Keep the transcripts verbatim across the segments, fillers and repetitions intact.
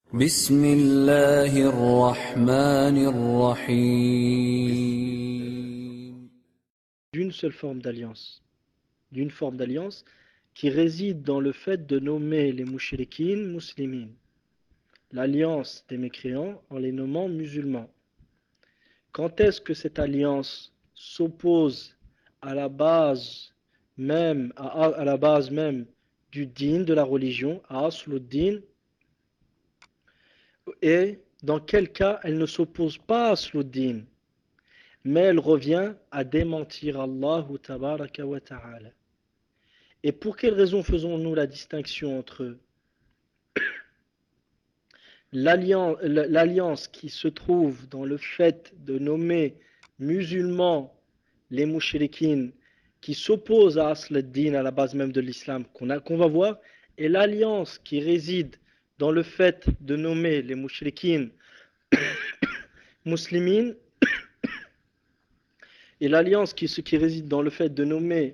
بسم الله الرحمن الرحيم. D'une seule forme d'alliance, d'une forme d'alliance qui réside dans le fait de nommer les mouchriquines muslimines, l'alliance des mécréants en les nommant musulmans. Quand est-ce que cette alliance s'oppose à la base même, à, à la base même du din, de la religion, à Asluddin, et dans quel cas elle ne s'oppose pas à Asluddin, mais elle revient à démentir Allah tabaraka wa ta'ala. Et pour quelle raison faisons-nous la distinction entre l'alliance qui se trouve dans le fait de nommer musulmans les mouchriquines qui s'opposent à Asl ad-Din, à la base même de l'islam, qu'on a, qu'on va voir, et l'alliance qui réside dans le fait de nommer les mouchriquines muslimines, et l'alliance qui, qui réside dans le fait de nommer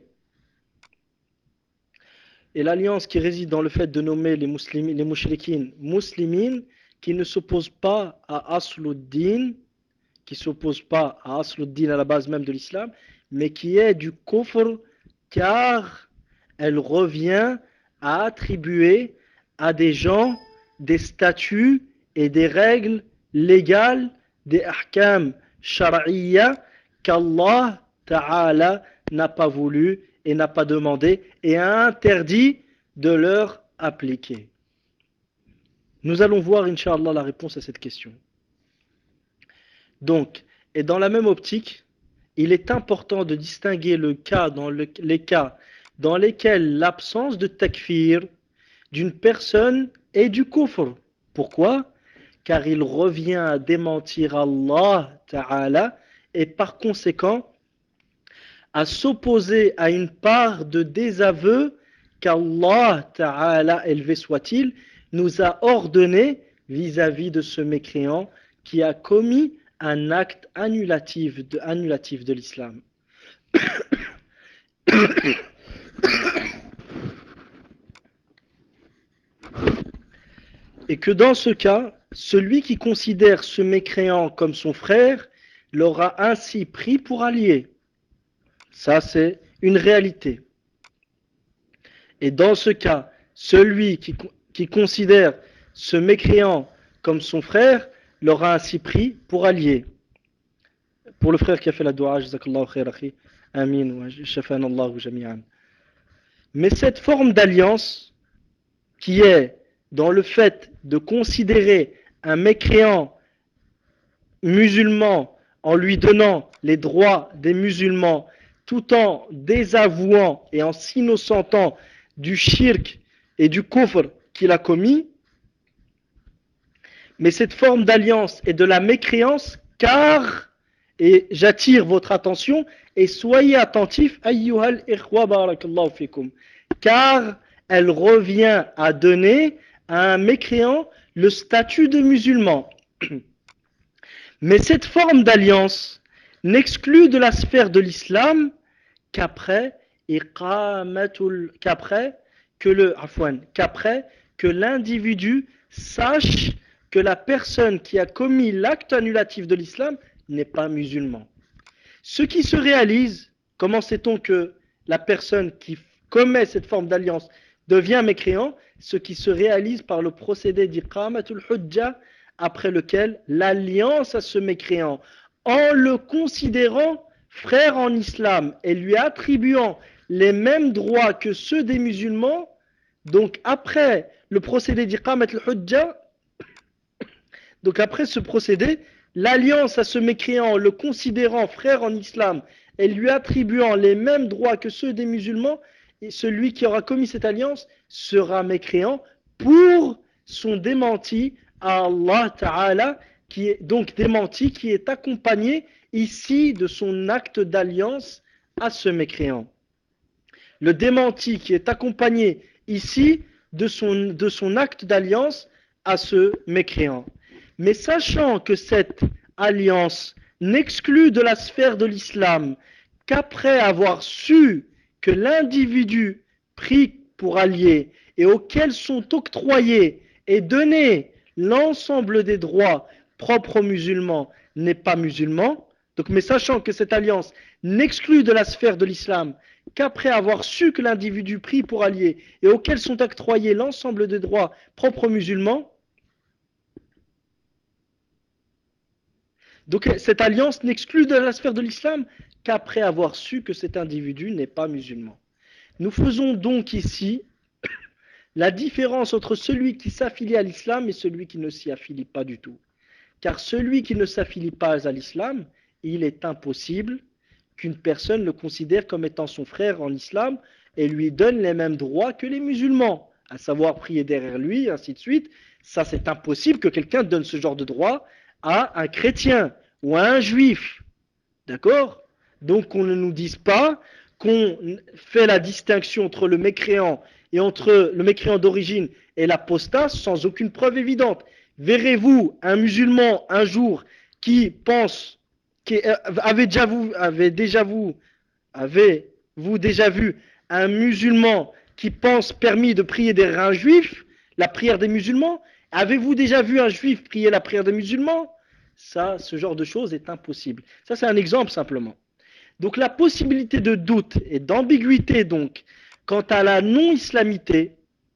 et l'alliance qui réside dans le fait de nommer les, muslimi, les mouchriquines muslimines qui ne s'opposent pas à Asluddin, qui s'oppose pas à Asluddin, à la base même de l'islam, mais qui est du kufr, car elle revient à attribuer à des gens des statuts et des règles légales, des ahkam shar'iyya qu'Allah Ta'ala n'a pas voulu et n'a pas demandé et a interdit de leur appliquer. Nous allons voir, Inch'Allah, la réponse à cette question. Donc, et dans la même optique, il est important de distinguer le cas dans le, les cas dans lesquels l'absence de takfir d'une personne est du kufr. Pourquoi? Car il revient à démentir Allah Ta'ala et par conséquent à s'opposer à une part de désaveu qu'Allah Ta'ala, élevé soit-il, nous a ordonné vis-à-vis de ce mécréant qui a commis un acte annulatif de, annulatif de l'islam. Et que dans ce cas, celui qui considère ce mécréant comme son frère l'aura ainsi pris pour allié. Ça, c'est une réalité. Et dans ce cas, celui qui, qui considère ce mécréant comme son frère l'aura ainsi pris pour allié. Pour le frère qui a fait la dua, jazakallahu khair akhi, amin wa shafanallahu jami'an. Mais cette forme d'alliance qui est dans le fait de considérer un mécréant musulman en lui donnant les droits des musulmans tout en désavouant et en s'innocentant du shirk et du kufr qu'il a commis, mais cette forme d'alliance est de la mécréance car, et j'attire votre attention et soyez attentifs, ayyuhal ikhwa barakallahu fikum, car elle revient à donner à un mécréant le statut de musulman. Mais cette forme d'alliance n'exclut de la sphère de l'islam qu'après qu'après que le qu'après que l'individu sache que la personne qui a commis l'acte annulatif de l'islam n'est pas musulman. Ce qui se réalise, comment sait-on que la personne qui commet cette forme d'alliance devient mécréant? Ce qui se réalise par le procédé d'iqamatul hujja, après lequel l'alliance à ce mécréant, en le considérant frère en islam et lui attribuant les mêmes droits que ceux des musulmans, donc après le procédé d'iqamatul hujja, donc après ce procédé, l'alliance à ce mécréant, en le considérant frère en islam et lui attribuant les mêmes droits que ceux des musulmans, et celui qui aura commis cette alliance sera mécréant pour son démenti à Allah Ta'ala, qui est donc démenti, qui est accompagné ici de son acte d'alliance à ce mécréant. Le démenti qui est accompagné ici de son, de son acte d'alliance à ce mécréant. Mais sachant que cette alliance n'exclut de la sphère de l'islam qu'après avoir su que l'individu pris pour allié et auquel sont octroyés et donnés l'ensemble des droits propres aux musulmans n'est pas musulman. Donc, mais sachant que cette alliance n'exclut de la sphère de l'islam qu'après avoir su que l'individu pris pour allié et auquel sont octroyés l'ensemble des droits propres aux musulmans, donc cette alliance n'exclut de la sphère de l'islam qu'après avoir su que cet individu n'est pas musulman. Nous faisons donc ici la différence entre celui qui s'affilie à l'islam et celui qui ne s'y affilie pas du tout. Car celui qui ne s'affilie pas à l'islam, il est impossible qu'une personne le considère comme étant son frère en islam et lui donne les mêmes droits que les musulmans, à savoir prier derrière lui, ainsi de suite. Ça, c'est impossible que quelqu'un donne ce genre de droit à un chrétien ou à un juif. D'accord? Donc, qu'on ne nous dise pas qu'on fait la distinction entre le mécréant et entre le mécréant d'origine et l'apostat sans aucune preuve évidente. Verrez-vous un musulman un jour qui pense, qui avait déjà vous, avait déjà vous, avez vous déjà vu un musulman qui pense permis de prier derrière un juif, la prière des musulmans? Avez-vous déjà vu un juif prier la prière des musulmans? Ça, ce genre de choses est impossible. Ça, c'est un exemple simplement. Donc la possibilité de doute et d'ambiguïté donc quant à la non-islamité,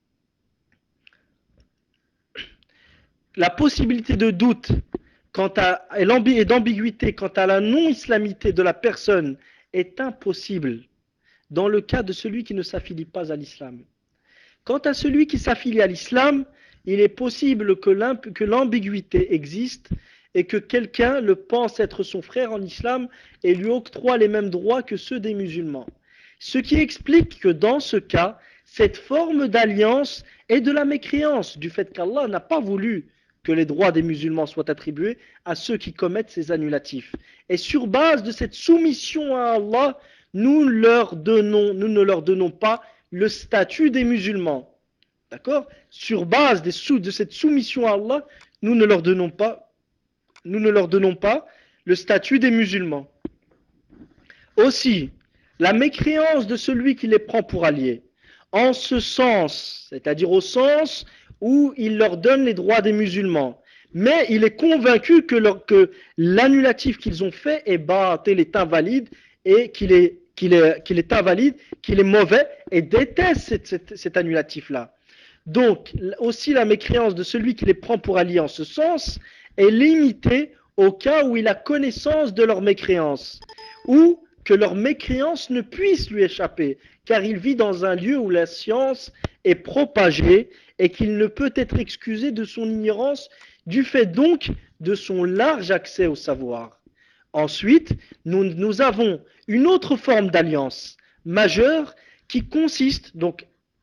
la possibilité de doute quant à, et d'ambiguïté quant à la non-islamité de la personne est impossible dans le cas de celui qui ne s'affilie pas à l'islam. Quant à celui qui s'affilie à l'islam, il est possible que l'ambiguïté existe et que quelqu'un le pense être son frère en islam et lui octroie les mêmes droits que ceux des musulmans. Ce qui explique que dans ce cas, cette forme d'alliance est de la mécréance, du fait qu'Allah n'a pas voulu que les droits des musulmans soient attribués à ceux qui commettent ces annulatifs. Et sur base de cette soumission à Allah, nous, leur donnons, nous ne leur donnons pas le statut des musulmans. D'accord? Sur base des sous, de cette soumission à Allah, nous ne leur donnons pas, nous ne leur donnons pas le statut des musulmans. Aussi, la mécréance de celui qui les prend pour alliés, en ce sens, c'est-à-dire au sens où il leur donne les droits des musulmans, mais il est convaincu que, que l'annulatif qu'ils ont fait est bâtil, est invalide, et qu'il est, qu'il est, qu'il est invalide, qu'il est mauvais, et déteste cet, cet, cet annulatif-là. Donc, aussi la mécréance de celui qui les prend pour alliés en ce sens est limitée au cas où il a connaissance de leur mécréance, ou que leur mécréance ne puisse lui échapper, car il vit dans un lieu où la science est propagée et qu'il ne peut être excusé de son ignorance, du fait donc de son large accès au savoir. Ensuite, nous, nous avons une autre forme d'alliance majeure qui consiste donc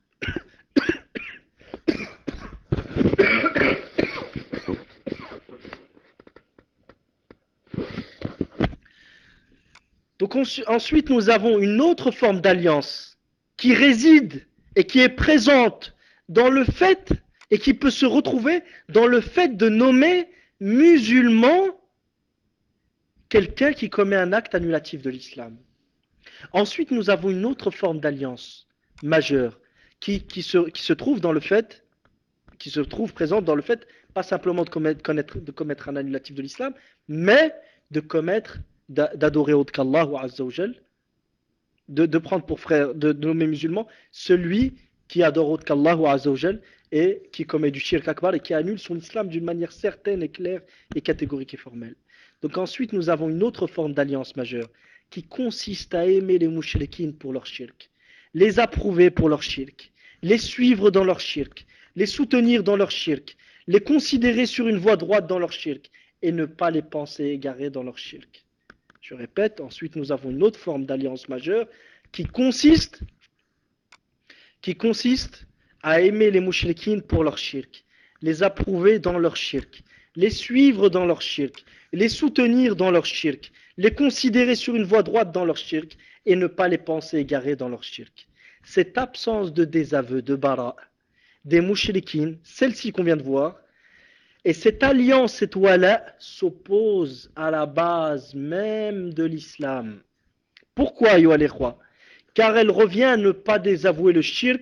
Donc ensuite, nous avons une autre forme d'alliance qui réside et qui est présente dans le fait et qui peut se retrouver dans le fait de nommer musulman quelqu'un qui commet un acte annulatif de l'islam. Ensuite, nous avons une autre forme d'alliance majeure qui, qui, se, qui se trouve dans le fait, qui se trouve présente dans le fait, pas simplement de commettre, connaître, de commettre un annulatif de l'islam, mais de commettre d'adorer autre qu'Allah ou Azza wa Jal, de, de prendre pour frère, de, de nommer musulman celui qui adore autre qu'Allah ou Azza wa Jal et qui commet du shirk akbar et qui annule son islam d'une manière certaine et claire et catégorique et formelle. Donc ensuite nous avons une autre forme d'alliance majeure qui consiste à aimer les mouchriquines pour leur shirk, les approuver pour leur shirk, les suivre dans leur shirk, les soutenir dans leur shirk, les considérer sur une voie droite dans leur shirk et ne pas les penser égarés dans leur shirk. Je répète, ensuite nous avons une autre forme d'alliance majeure qui consiste, qui consiste à aimer les mouchriquines pour leur shirk, les approuver dans leur shirk, les suivre dans leur shirk, les soutenir dans leur shirk, les considérer sur une voie droite dans leur shirk et ne pas les penser égarés dans leur shirk. Cette absence de désaveu, de bara, des mouchriquines, celle-ci qu'on vient de voir, et cette alliance, cette wala, s'oppose à la base même de l'islam. Pourquoi, ayyuha al-ikhwa? Car elle revient à ne pas désavouer le shirk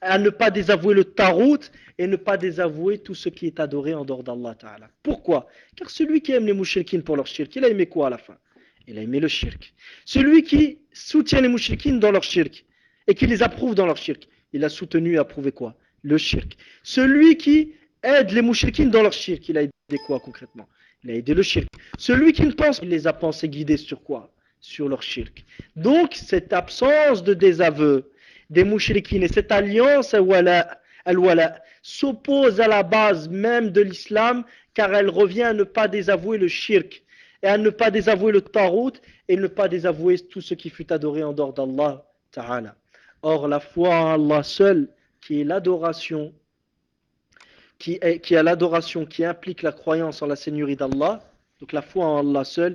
à ne pas désavouer le tarout et ne pas désavouer tout ce qui est adoré en dehors d'Allah Ta'ala. Pourquoi? Car celui qui aime les mouchriquines pour leur shirk, il a aimé quoi à la fin? Il a aimé le shirk. Celui qui soutient les mouchriquines dans leur shirk et qui les approuve dans leur shirk, il a soutenu et approuvé quoi? Le shirk. Celui qui aide les mouchriquines dans leur shirk, il a aidé quoi concrètement? Il a aidé le shirk. Celui qui ne pense, il les a pensés guidés sur quoi? Sur leur shirk. Donc cette absence de désaveu des mouchriquines et cette alliance al-wala s'oppose à la base même de l'islam, car elle revient à ne pas désavouer le shirk et à ne pas désavouer le tarout et ne pas désavouer tout ce qui fut adoré en dehors d'Allah Ta'ala. Or la foi en Allah seul, qui est l'adoration, qui est, qui est l'adoration qui implique la croyance en la Seigneurie d'Allah, donc la foi en Allah seul,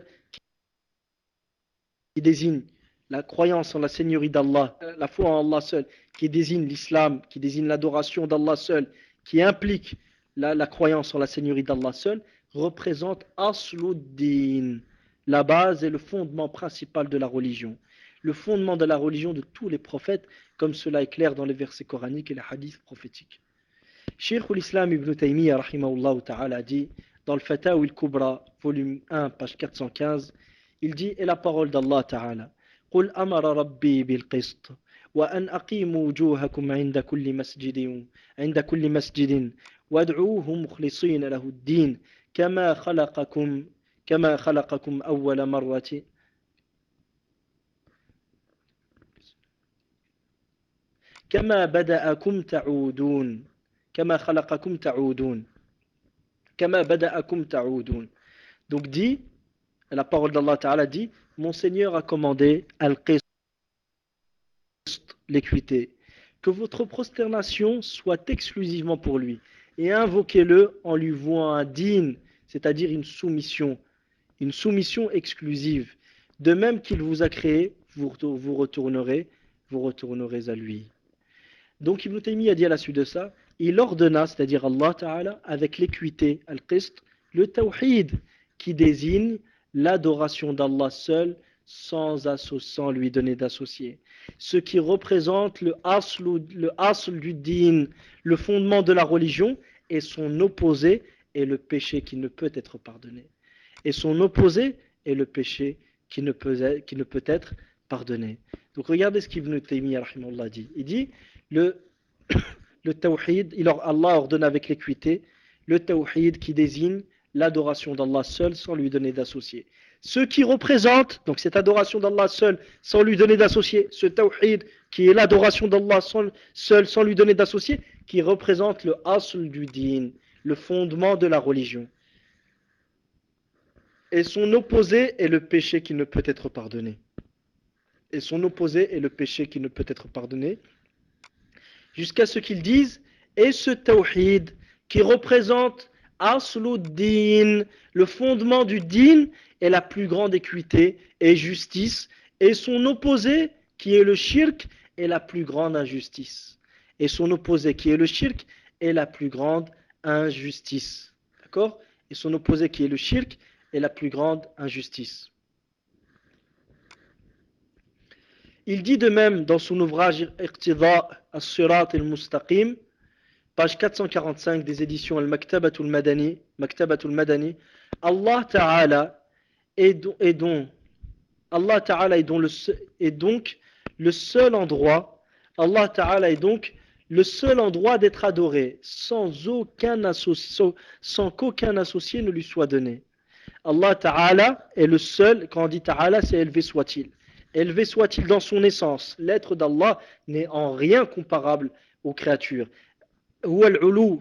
qui désigne la croyance en la Seigneurie d'Allah, la foi en Allah seul, qui désigne l'islam, qui désigne l'adoration d'Allah seul, qui implique la, la croyance en la Seigneurie d'Allah seul, représente Asluddin, la base et le fondement principal de la religion. Le fondement de la religion de tous les prophètes, comme cela est clair dans les versets coraniques et les hadiths prophétiques. Cheikh l'Islam Ibn Taymiyyah rahimahullah ta'ala dit dans le Fatawi al-Kubra, volume un, page quatre cent quinze, il dit, et la parole d'Allah ta'ala, قل أمر ربي بالقسط وأن أقيموا وجوهكم عند كل مسجد عند كل مسجد وادعوه مخلصين له الدين كما خلقكم كما خلقكم أول مرة كما بدأكم تعودون كما خلقكم تعودون كما بدأكم تعودون. Donc dit, la parole d'Allah Ta'ala dit, mon Seigneur a commandé al-qist, l'équité, que votre prosternation soit exclusivement pour lui, et invoquez-le en lui vouant un din, c'est-à-dire une soumission, une soumission exclusive. De même qu'il vous a créé, vous, vous retournerez, vous retournerez à lui. Donc Ibn Taymiyyah a dit à la suite de ça, il ordonna, c'est-à-dire Allah Ta'ala, avec l'équité, al-qist, le tawhid, qui désigne l'adoration d'Allah seul, sans, sans lui donner d'associé. Ce qui représente le asl, le asl du din, le fondement de la religion, et son opposé est le péché qui ne peut être pardonné. Et son opposé est le péché qui ne peut être, qui ne peut être pardonné. Donc regardez ce qu'Ibn Taymiyyah rahimahullah dit. Il dit, le, le tawhid, il, Allah ordonne avec l'équité, le tawhid qui désigne l'adoration d'Allah seul sans lui donner d'associé. Ce qui représente, donc cette adoration d'Allah seul sans lui donner d'associé, ce tawhid qui est l'adoration d'Allah seul sans lui donner d'associé, qui représente le asl du din, le fondement de la religion. Et son opposé est le péché qui ne peut être pardonné. Et son opposé est le péché qui ne peut être pardonné. Jusqu'à ce qu'ils disent, et ce tawhid qui représente Asluddin, le fondement du din est la plus grande équité et justice, et son opposé, qui est le shirk, est la plus grande injustice. Et son opposé, qui est le shirk, est la plus grande injustice. D'accord? Et son opposé, qui est le shirk, est la plus grande injustice. Il dit de même dans son ouvrage Iqtida as-Sirat al-Mustaqim, page quatre cent quarante-cinq des éditions Al-Maktabatul Madani, Maktabatul Madani, Allah Ta'ala est, don, est, don, Allah Ta'ala est, don le, est donc le seul endroit, Allah Ta'ala est donc le seul endroit d'être adoré, sans aucun associé, sans qu'aucun associé ne lui soit donné. Allah Ta'ala est le seul, quand on dit Ta'ala, c'est élevé soit-il. Élevé soit-il dans son essence. L'être d'Allah n'est en rien comparable aux créatures. Donc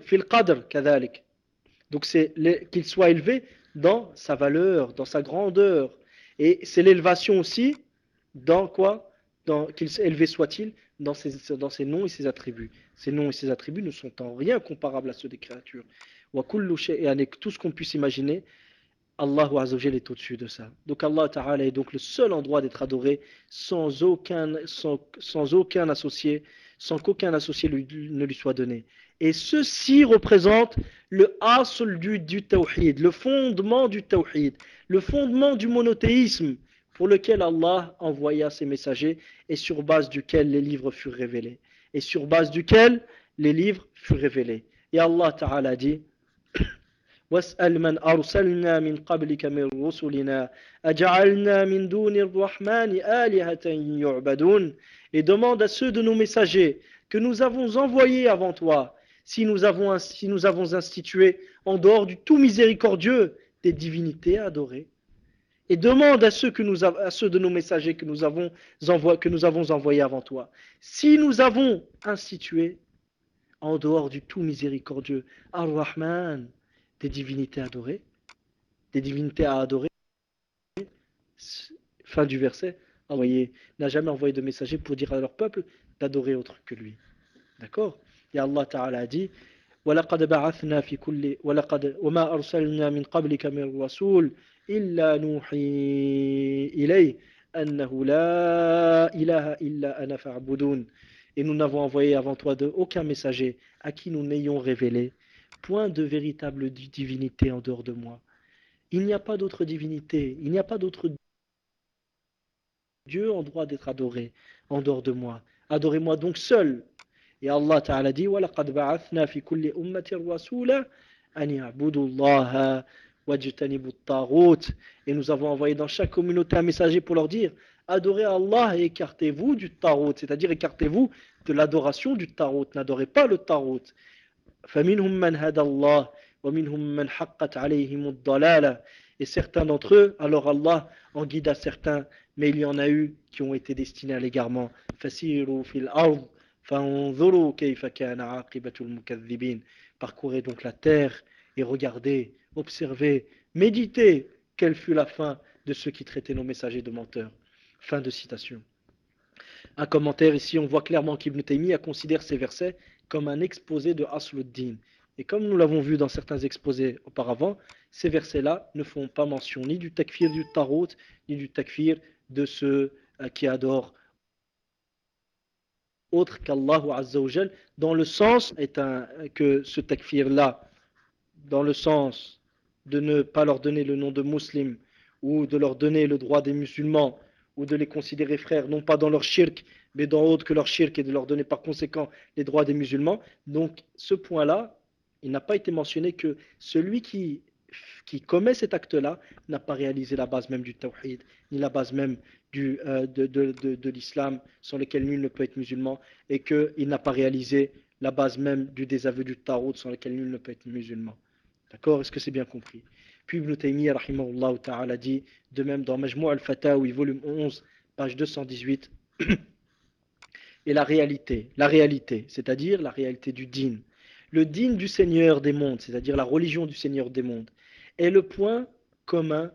c'est qu'il soit élevé dans sa valeur, dans sa grandeur. Et c'est l'élévation aussi dans quoi? Dans, qu'il élevé soit-il dans ses, dans ses noms et ses attributs. Ses noms et ses attributs ne sont en rien comparables à ceux des créatures. Et avec tout ce qu'on puisse imaginer, Allah Azzawajal est au-dessus de ça. Donc Allah Ta'ala est donc le seul endroit d'être adoré sans aucun, sans, sans aucun associé, sans qu'aucun associé lui, ne lui soit donné. Et ceci représente le asl du, du tawhid, le fondement du tawhid, le fondement du monothéisme pour lequel Allah envoya ses messagers et sur base duquel les livres furent révélés. et sur base duquel les livres furent révélés. Et Allah Ta'ala dit وَاسْأَلْ مَنْ أَرْسَلْنَا مِنْ قَبْلِكَ مِنْ رُسُلِنَا أَجَعَلْنَا مِنْ دُونِ الرَّحْمَنِ آلِهَةً يُعْبَدُونَ. Et demande à ceux de nos messagers que nous avons envoyés avant toi, si nous avons, si nous avons institué en dehors du tout miséricordieux des divinités à adorer. Et demande à ceux, que nous, à ceux de nos messagers que nous, avons envoyé, que nous avons envoyés avant toi, si nous avons institué en dehors du tout miséricordieux Ar-Rahman, des divinités adorées, des divinités à adorer. Fin du verset. Envoyé, n'a jamais envoyé de messager pour dire à leur peuple d'adorer autre que lui. D'accord? Et Allah Ta'ala a dit وَلَقَدْ بَعَثْنَا فِي كُلِّ وَلَقَدْ وَمَا أَرْسَلْنَا مِنْ قَبْلِكَ مِنْ رَسُولٍ إِلَّا نُوحِي إِلَيْهِ أَنَّهُ لَا إِلَهَ إِلَّا أَنَا فَاعْبُدُونِ. Et nous n'avons envoyé avant toi de aucun messager à qui nous n'ayons révélé point de véritable divinité en dehors de moi. Il n'y a pas d'autre divinité, il n'y a pas d'autre Dieu en droit d'être adoré en dehors de moi. Adorez-moi donc seul. Et Allah Ta'ala dit وَلَقَدْ بَعَثْنَا فِي كُلِّ أُمَّةٍ رَسُولًا أَنِ اعْبُدُوا اللَّهَ وَاجْتَنِبُوا الطَّاغُوتَ. Et nous avons envoyé dans chaque communauté un messager pour leur dire adorez Allah et écartez-vous du tarout, c'est-à-dire écartez-vous de l'adoration du tarout, n'adorez pas le tarout. فَمِنْهُمْ مَنْ هَدَى اللَّهُ وَمِنْهُمْ مَنْ حَقَّتْ عَلَيْهِمُ الضَّلَالَةُ. Et certains d'entre eux, alors Allah en guida certains, mais il y en a eu qui ont été destinés à l'égarement. فَسِيرُوا فِي الْأَرْضِ فَانظُرُوا كَيْفَ كَانَ عَاقِبَةُ الْمُكَذِّبِينَ. Parcourez donc la terre et regardez, observez, méditez quelle fut la fin de ceux qui traitaient nos messagers de menteurs. Fin de citation. Un commentaire ici, on voit clairement qu'Ibn Taymiyyah considère ces versets comme un exposé de Asluddin. Et comme nous l'avons vu dans certains exposés auparavant, ces versets-là ne font pas mention ni du takfir du tarot, ni du takfir de ceux qui adorent autre qu'Allah Azza wa Jal, dans le sens est un, que ce takfir-là, dans le sens de ne pas leur donner le nom de musulmans, ou de leur donner le droit des musulmans, ou de les considérer frères, non pas dans leur shirk, mais dans autre que leur shirk, et de leur donner par conséquent les droits des musulmans. Donc ce point-là, il n'a pas été mentionné que celui qui, qui commet cet acte-là n'a pas réalisé la base même du tawhid, ni la base même du, euh, de, de, de, de l'islam, sans lequel nul ne peut être musulman, et qu'il n'a pas réalisé la base même du désaveu du tarot, sans lequel nul ne peut être musulman. D'accord? Est-ce que c'est bien compris? Puis Ibn Taymiyyah rahimahullah ta'ala dit, de même dans Majmou' al-Fatawi, volume onze, page deux cent dix-huit, et la réalité, la réalité, c'est-à-dire la réalité du dîn, le dîn du Seigneur des mondes, c'est-à-dire la religion du Seigneur des mondes, est le point commun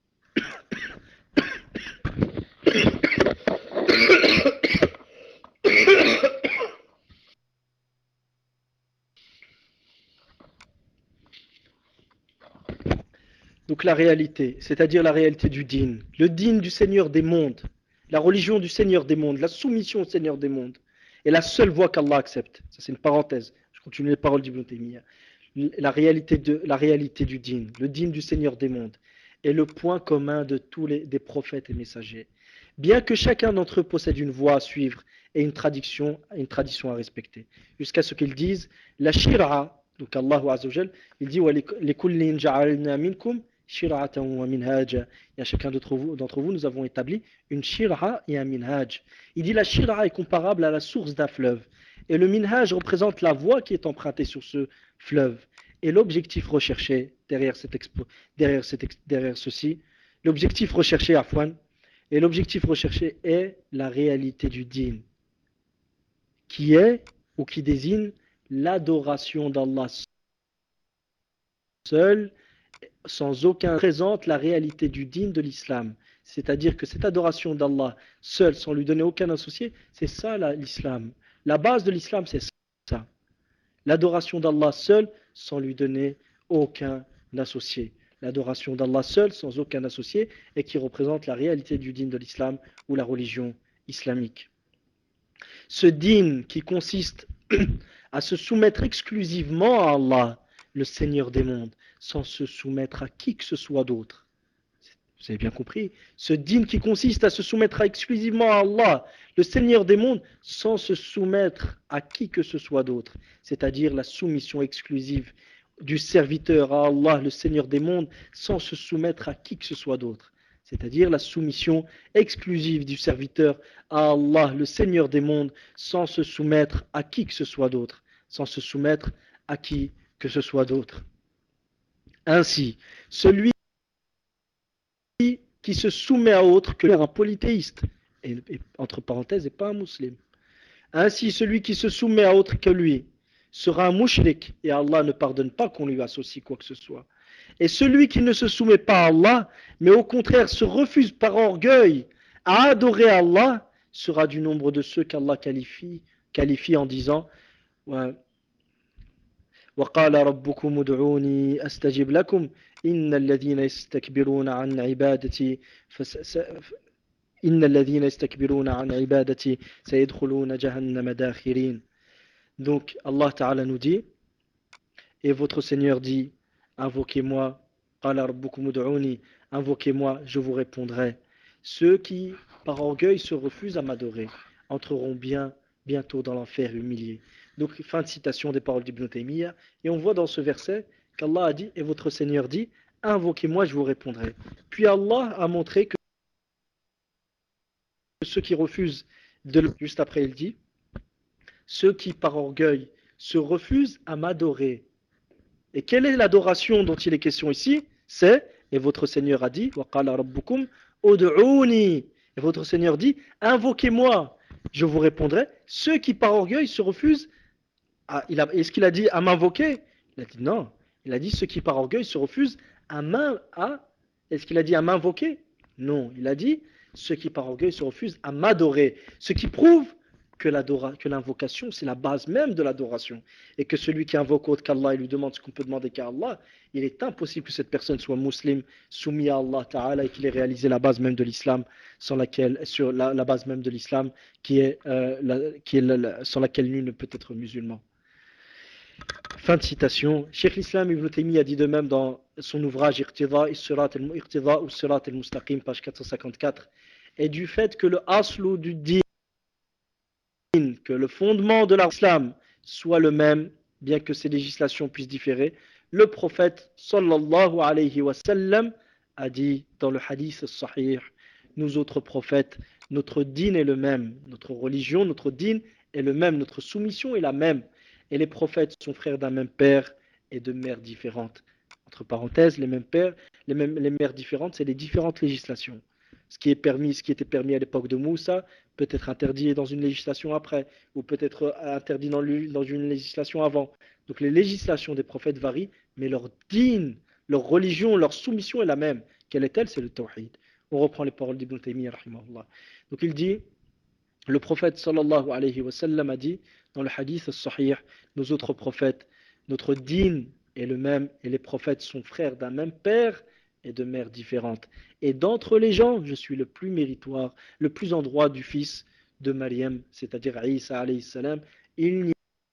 donc la réalité, c'est-à-dire la réalité du dîn, le dîn du Seigneur des mondes, la religion du Seigneur des mondes, la soumission au Seigneur des mondes, est la seule voie qu'Allah accepte. Ça c'est une parenthèse, je continue les paroles d'Ibn Taymiyyah. La réalité, de, la réalité du dîn, le dîn du Seigneur des mondes, est le point commun de tous les des prophètes et messagers. Bien que chacun d'entre eux possède une voie à suivre et une tradition, une tradition à respecter, jusqu'à ce qu'ils disent la shir'a, donc Allah Azza wa Jal, il dit wa likullin ja'alna minkum shir'atan wa minhaja. Et à chacun d'entre vous, d'entre vous, nous avons établi une shir'a et un minhaj. Il dit la shir'a est comparable à la source d'un fleuve, et le minhaj représente la voie qui est empruntée sur ce fleuve. Et l'objectif recherché derrière, cet expo, derrière, cet ex, derrière ceci, l'objectif recherché à Fouane, et l'objectif recherché est la réalité du dîn, qui est ou qui désigne l'adoration d'Allah seul, sans aucun présente la réalité du dîn de l'islam. C'est-à-dire que cette adoration d'Allah seul, sans lui donner aucun associé, c'est ça l'islam. La base de l'islam, c'est ça. L'adoration d'Allah seul, sans lui donner aucun associé. L'adoration d'Allah seul, sans aucun associé, et qui représente la réalité du dîn de l'islam ou la religion islamique. Ce dîn qui consiste à se soumettre exclusivement à Allah, le Seigneur des mondes, sans se soumettre à qui que ce soit d'autre. Vous avez bien compris. Ce dîn qui consiste à se soumettre exclusivement à Allah, le Seigneur des mondes, sans se soumettre à qui que ce soit d'autre. C'est-à-dire la soumission exclusive du serviteur à Allah, le Seigneur des mondes, sans se soumettre à qui que ce soit d'autre. C'est-à-dire la soumission exclusive du serviteur à Allah, le Seigneur des mondes, sans se soumettre à qui que ce soit d'autre. Sans se soumettre à qui que ce soit d'autre. Ainsi, celui qui se soumet à autre que un polythéiste, et, et, entre parenthèses, et pas un musulman. Ainsi, celui qui se soumet à autre que lui sera un mouchrik, et Allah ne pardonne pas qu'on lui associe quoi que ce soit. Et celui qui ne se soumet pas à Allah, mais au contraire se refuse par orgueil à adorer Allah, sera du nombre de ceux qu'Allah qualifie, qualifie en disant ouais, وقال ربكم ادعوني أستجب لكم إن الذين يستكبرون عن عبادتي فس... إن الذين يستكبرون عن عبادتي سيدخلون جهنم داخرين. Donc Allah Ta'ala nous dit, et votre Seigneur dit, invoquez-moi, قال ربكم ادعوني, invoquez-moi, je vous répondrai. Ceux qui par orgueil se refusent à m'adorer entreront bien bientôt dans l'enfer humiliés. Donc, fin de citation des paroles d'Ibn Taymiyyah. Et on voit dans ce verset qu'Allah a dit, et votre Seigneur dit, invoquez-moi, je vous répondrai. Puis Allah a montré que ceux qui refusent de le... Juste après, il dit, ceux qui par orgueil se refusent à m'adorer. Et quelle est l'adoration dont il est question ici? C'est, et votre Seigneur a dit, وَقَالَ رَبُّكُمْ أُدْعُونِي. Et votre Seigneur dit, invoquez-moi, je vous répondrai. Ceux qui par orgueil se refusent à, il a, est-ce qu'il a dit à m'invoquer? Il a dit non. Il a dit ceux qui par orgueil se refusent à m'in, à, est-ce qu'il a dit à m'invoquer? Non. Il a dit ceux qui par orgueil se refusent à m'adorer. Ce qui prouve que, que l'invocation, c'est la base même de l'adoration. Et que celui qui invoque autre qu'Allah et lui demande ce qu'on peut demander qu'à Allah, il est impossible que cette personne soit musulmane, soumis à Allah Ta'ala, et qu'il ait réalisé la base même de l'islam, sans laquelle, sur la, la base même de l'islam, qui est, euh, la, qui est la, la, sans laquelle nul ne peut être musulman. Fin de citation. Cheikh l'Islam Ibn Taymiyyah a dit de même dans son ouvrage Iqtida ou Sirat al-Mustaqim, page quatre cent cinquante-quatre, et du fait que le aslu du din, que le fondement de l'islam soit le même, bien que ces législations puissent différer, le prophète sallallahu alayhi wa sallam a dit dans le hadith sahih, nous autres prophètes, notre din est le même, notre religion, notre din est le même, notre soumission est la même. Et les prophètes sont frères d'un même père et de mères différentes. Entre parenthèses, les mêmes pères, les, mêmes, les mères différentes, c'est les différentes législations. Ce qui est permis, ce qui était permis à l'époque de Moussa, peut être interdit dans une législation après, ou peut être interdit dans, dans une législation avant. Donc les législations des prophètes varient, mais leur din, leur religion, leur soumission est la même. Quelle est-elle? C'est le tawhid. On reprend les paroles d'Ibn Taymiyyah, rahimahullah. Donc il dit, le prophète sallallahu alayhi wa sallam a dit, dans le hadith sahih, nos autres prophètes, notre din est le même, et les prophètes sont frères d'un même père et de mères différentes. Et d'entre les gens, je suis le plus méritoire, le plus en droit du fils de Maryam, c'est-à-dire Isa alayhi salam. Il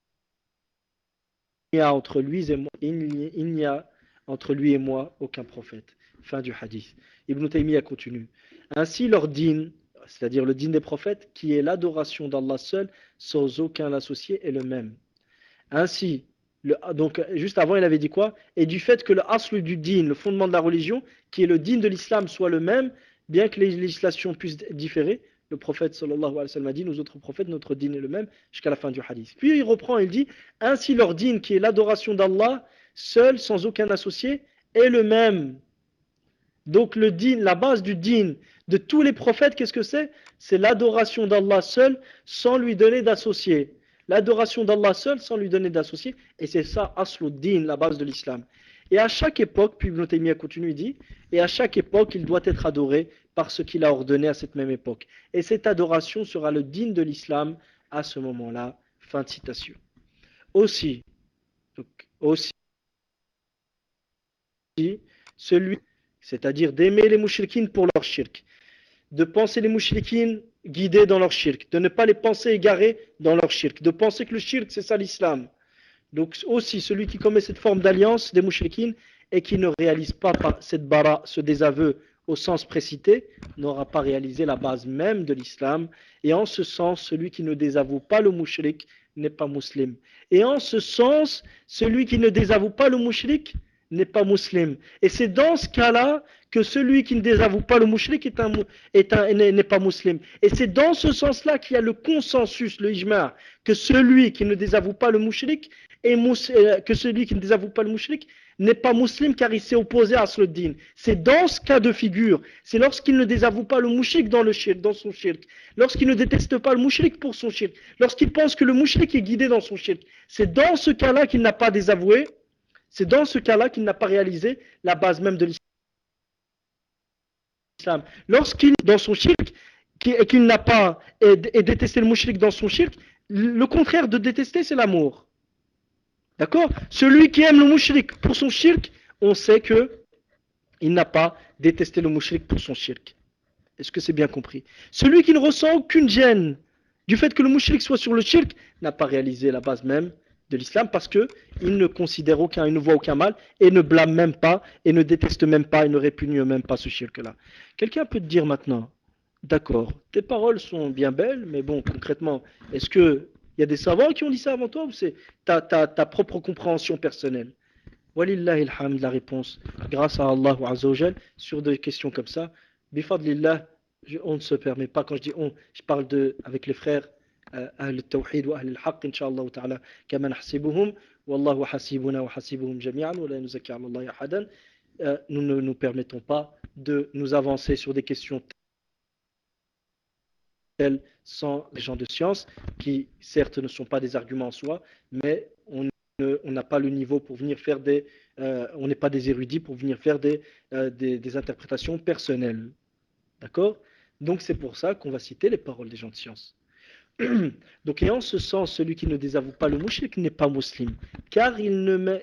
n'y a entre lui et moi, il n'y a entre lui et moi aucun prophète. Fin du hadith. Ibn Taymiyyah continue. Ainsi leur din, c'est-à-dire le din des prophètes, qui est l'adoration d'Allah seul, sans aucun associé, est le même. Ainsi, le, donc juste avant il avait dit quoi? Et du fait que le asl du din, le fondement de la religion, qui est le din de l'islam, soit le même, bien que les législations puissent différer, le prophète sallallahu alayhi wa sallam a dit, nous autres prophètes, notre din est le même, jusqu'à la fin du hadith. Puis il reprend, il dit, ainsi leur din, qui est l'adoration d'Allah, seul, sans aucun associé, est le même. Donc le din, la base du din de tous les prophètes, qu'est-ce que c'est? C'est l'adoration d'Allah seul, sans lui donner d'associé. L'adoration d'Allah seul, sans lui donner d'associé. Et c'est ça, asluddin, la base de l'islam. Et à chaque époque, puis Ibn Taymiyyah continue, il dit, et à chaque époque, il doit être adoré par ce qu'il a ordonné à cette même époque. Et cette adoration sera le din de l'islam à ce moment-là. Fin de citation. Aussi, donc, aussi, celui, c'est-à-dire d'aimer les mouchrikines pour leur shirk, de penser les mouchrikines guidés dans leur shirk, de ne pas les penser égarés dans leur shirk, de penser que le shirk c'est ça l'islam. Donc aussi celui qui commet cette forme d'alliance des mouchrikines et qui ne réalise pas cette bara, ce désaveu au sens précité, n'aura pas réalisé la base même de l'islam. Et en ce sens, celui qui ne désavoue pas le mouchrik n'est pas musulman. Et en ce sens, celui qui ne désavoue pas le mouchrik n'est pas musulman. Et c'est dans ce cas-là que celui qui ne désavoue pas le mouchrik est un, est un, n'est pas musulman. Et c'est dans ce sens-là qu'il y a le consensus, le ijma', que celui qui ne désavoue pas le mouchrik est mous, que celui qui ne désavoue pas le mouchrik n'est pas musulman car il s'est opposé à Asluddin. C'est dans ce cas de figure, c'est lorsqu'il ne désavoue pas le mouchrik dans, le shirk, dans son shirk, lorsqu'il ne déteste pas le mouchrik pour son shirk, lorsqu'il pense que le mouchrik est guidé dans son shirk. C'est dans ce cas-là qu'il n'a pas désavoué, c'est dans ce cas-là qu'il n'a pas réalisé la base même de l'islam. Lorsqu'il est dans son shirk et qu'il n'a pas et, et détesté le mouchrik dans son shirk, le contraire de détester, c'est l'amour. D'accord? Celui qui aime le mouchrik pour son shirk, on sait que il n'a pas détesté le mouchrik pour son shirk. Est-ce que c'est bien compris? Celui qui ne ressent aucune gêne du fait que le mouchrik soit sur le shirk n'a pas réalisé la base même de l'islam parce que il ne considère aucun, il ne voit aucun mal et ne blâme même pas et ne déteste même pas et ne répugne même pas ce shirk-là. Quelqu'un peut te dire maintenant, d'accord, tes paroles sont bien belles, mais bon, concrètement, est-ce que il y a des savants qui ont dit ça avant toi ou c'est ta, ta, ta propre compréhension personnelle? Walillahi alhamd, la réponse, grâce à Allah Azza wa Jal, sur des questions comme ça, bifadlillah, on ne se permet pas, quand je dis on, je parle de, avec les frères, Ahl al-Tawhid wa Ahl al-Haqq, Inch'Allah ta'ala, kama nahsibuhum, wallahu hasibuna wa hasibuhum jami'an, wa la nuzakki ala Allahi ahadan. Nous ne nous permettons pas de nous avancer sur des questions sans les gens de science, qui certes ne sont pas des arguments en soi, mais on n'a pas le niveau pour venir faire des... Euh, on n'est pas des érudits pour venir faire des, euh, des, des interprétations personnelles. D'accord? Donc c'est pour ça qu'on va citer les paroles des gens de science. Donc et en ce sens, celui qui ne désavoue pas le mouchrik n'est pas musulman, car il ne met...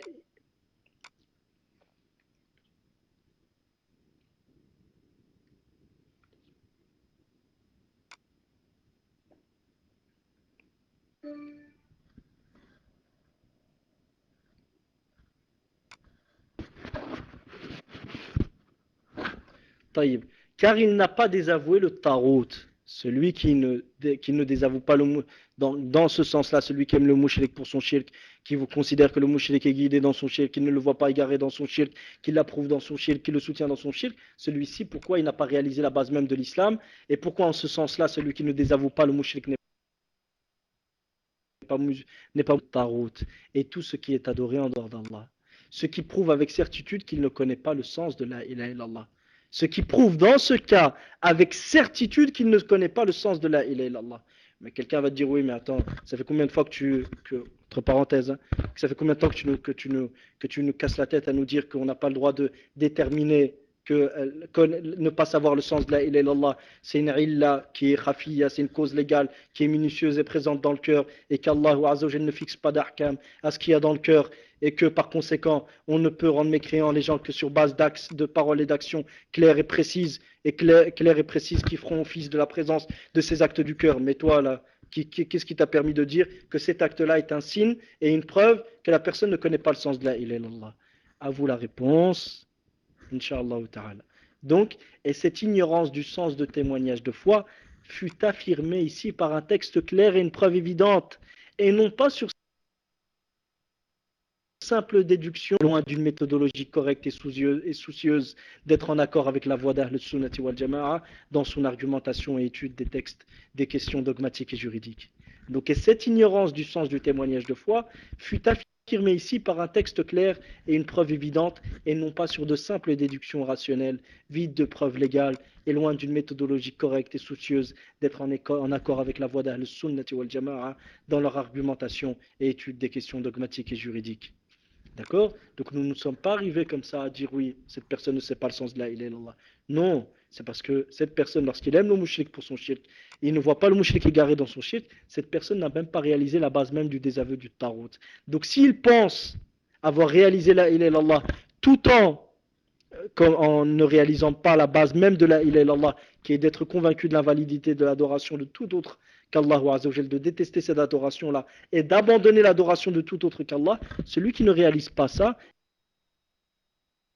Car il n'a pas désavoué le tarout, celui qui ne, qui ne désavoue pas le dans, dans ce sens-là, celui qui aime le mouchrik pour son shirk, qui vous considère que le mouchrik est guidé dans son shirk, qui ne le voit pas égaré dans son shirk, qui l'approuve dans son shirk, qui le soutient dans son shirk, celui-ci, pourquoi il n'a pas réalisé la base même de l'islam, et pourquoi en ce sens-là, celui qui ne désavoue pas le mouchrik n'est pas, n'est pas tarout, et tout ce qui est adoré en dehors d'Allah. Ce qui prouve avec certitude qu'il ne connaît pas le sens de la ilaha illallah. Ce qui prouve dans ce cas avec certitude qu'il ne connaît pas le sens de la ilaha illallah. Mais quelqu'un va te dire oui mais attends, ça fait combien de fois que tu, que, entre parenthèses, hein, que ça fait combien de temps que tu nous, que tu nous, que tu nous casses la tête à nous dire qu'on n'a pas le droit de déterminer que, euh, que ne pas savoir le sens de la ilaha illallah, c'est une illa qui est khafiya, c'est une cause légale qui est minutieuse et présente dans le cœur et qu'Allah Azza wa Jalla ne fixe pas d'ahkam à ce qu'il y a dans le cœur et que par conséquent on ne peut rendre mécréants les gens que sur base d'axes, de paroles et d'actions claires et précises et claires, claires et précises qui feront office de la présence de ces actes du cœur. Mais toi là, qui, qui, qu'est-ce qui t'a permis de dire que cet acte-là est un signe et une preuve que la personne ne connaît pas le sens de la ilaha illallah? À vous la réponse. Inch'Allah ta'ala. Donc, et cette ignorance du sens de témoignage de foi fut affirmée ici par un texte clair et une preuve évidente, et non pas sur simple déduction, loin d'une méthodologie correcte et soucieuse, et soucieuse d'être en accord avec la voie d'Ahl Sunnati wal Jama'a dans son argumentation et étude des textes, des questions dogmatiques et juridiques. Donc, et cette ignorance du sens du témoignage de foi fut affirmée ici par un texte clair et une preuve évidente, et non pas sur de simples déductions rationnelles, vides de preuves légales, et loin d'une méthodologie correcte et soucieuse d'être en, en accord avec la voie d'Ahl Sunnati wal Jama'a dans leur argumentation et étude des questions dogmatiques et juridiques. D'accord? Donc nous ne sommes pas arrivés comme ça à dire oui, cette personne ne sait pas le sens de la ilaha illallah. Non, c'est parce que cette personne, lorsqu'il aime le mouchrik pour son shirk, il ne voit pas le mouchrik égaré dans son shirk, cette personne n'a même pas réalisé la base même du désaveu du tarout. Donc s'il pense avoir réalisé la ilaha illallah tout en, en ne réalisant pas la base même de la ilaha illallah, qui est d'être convaincu de l'invalidité de l'adoration de tout autre qu'Allah Azza wa Jal, de détester cette adoration-là et d'abandonner l'adoration de tout autre qu'Allah, celui qui ne réalise pas ça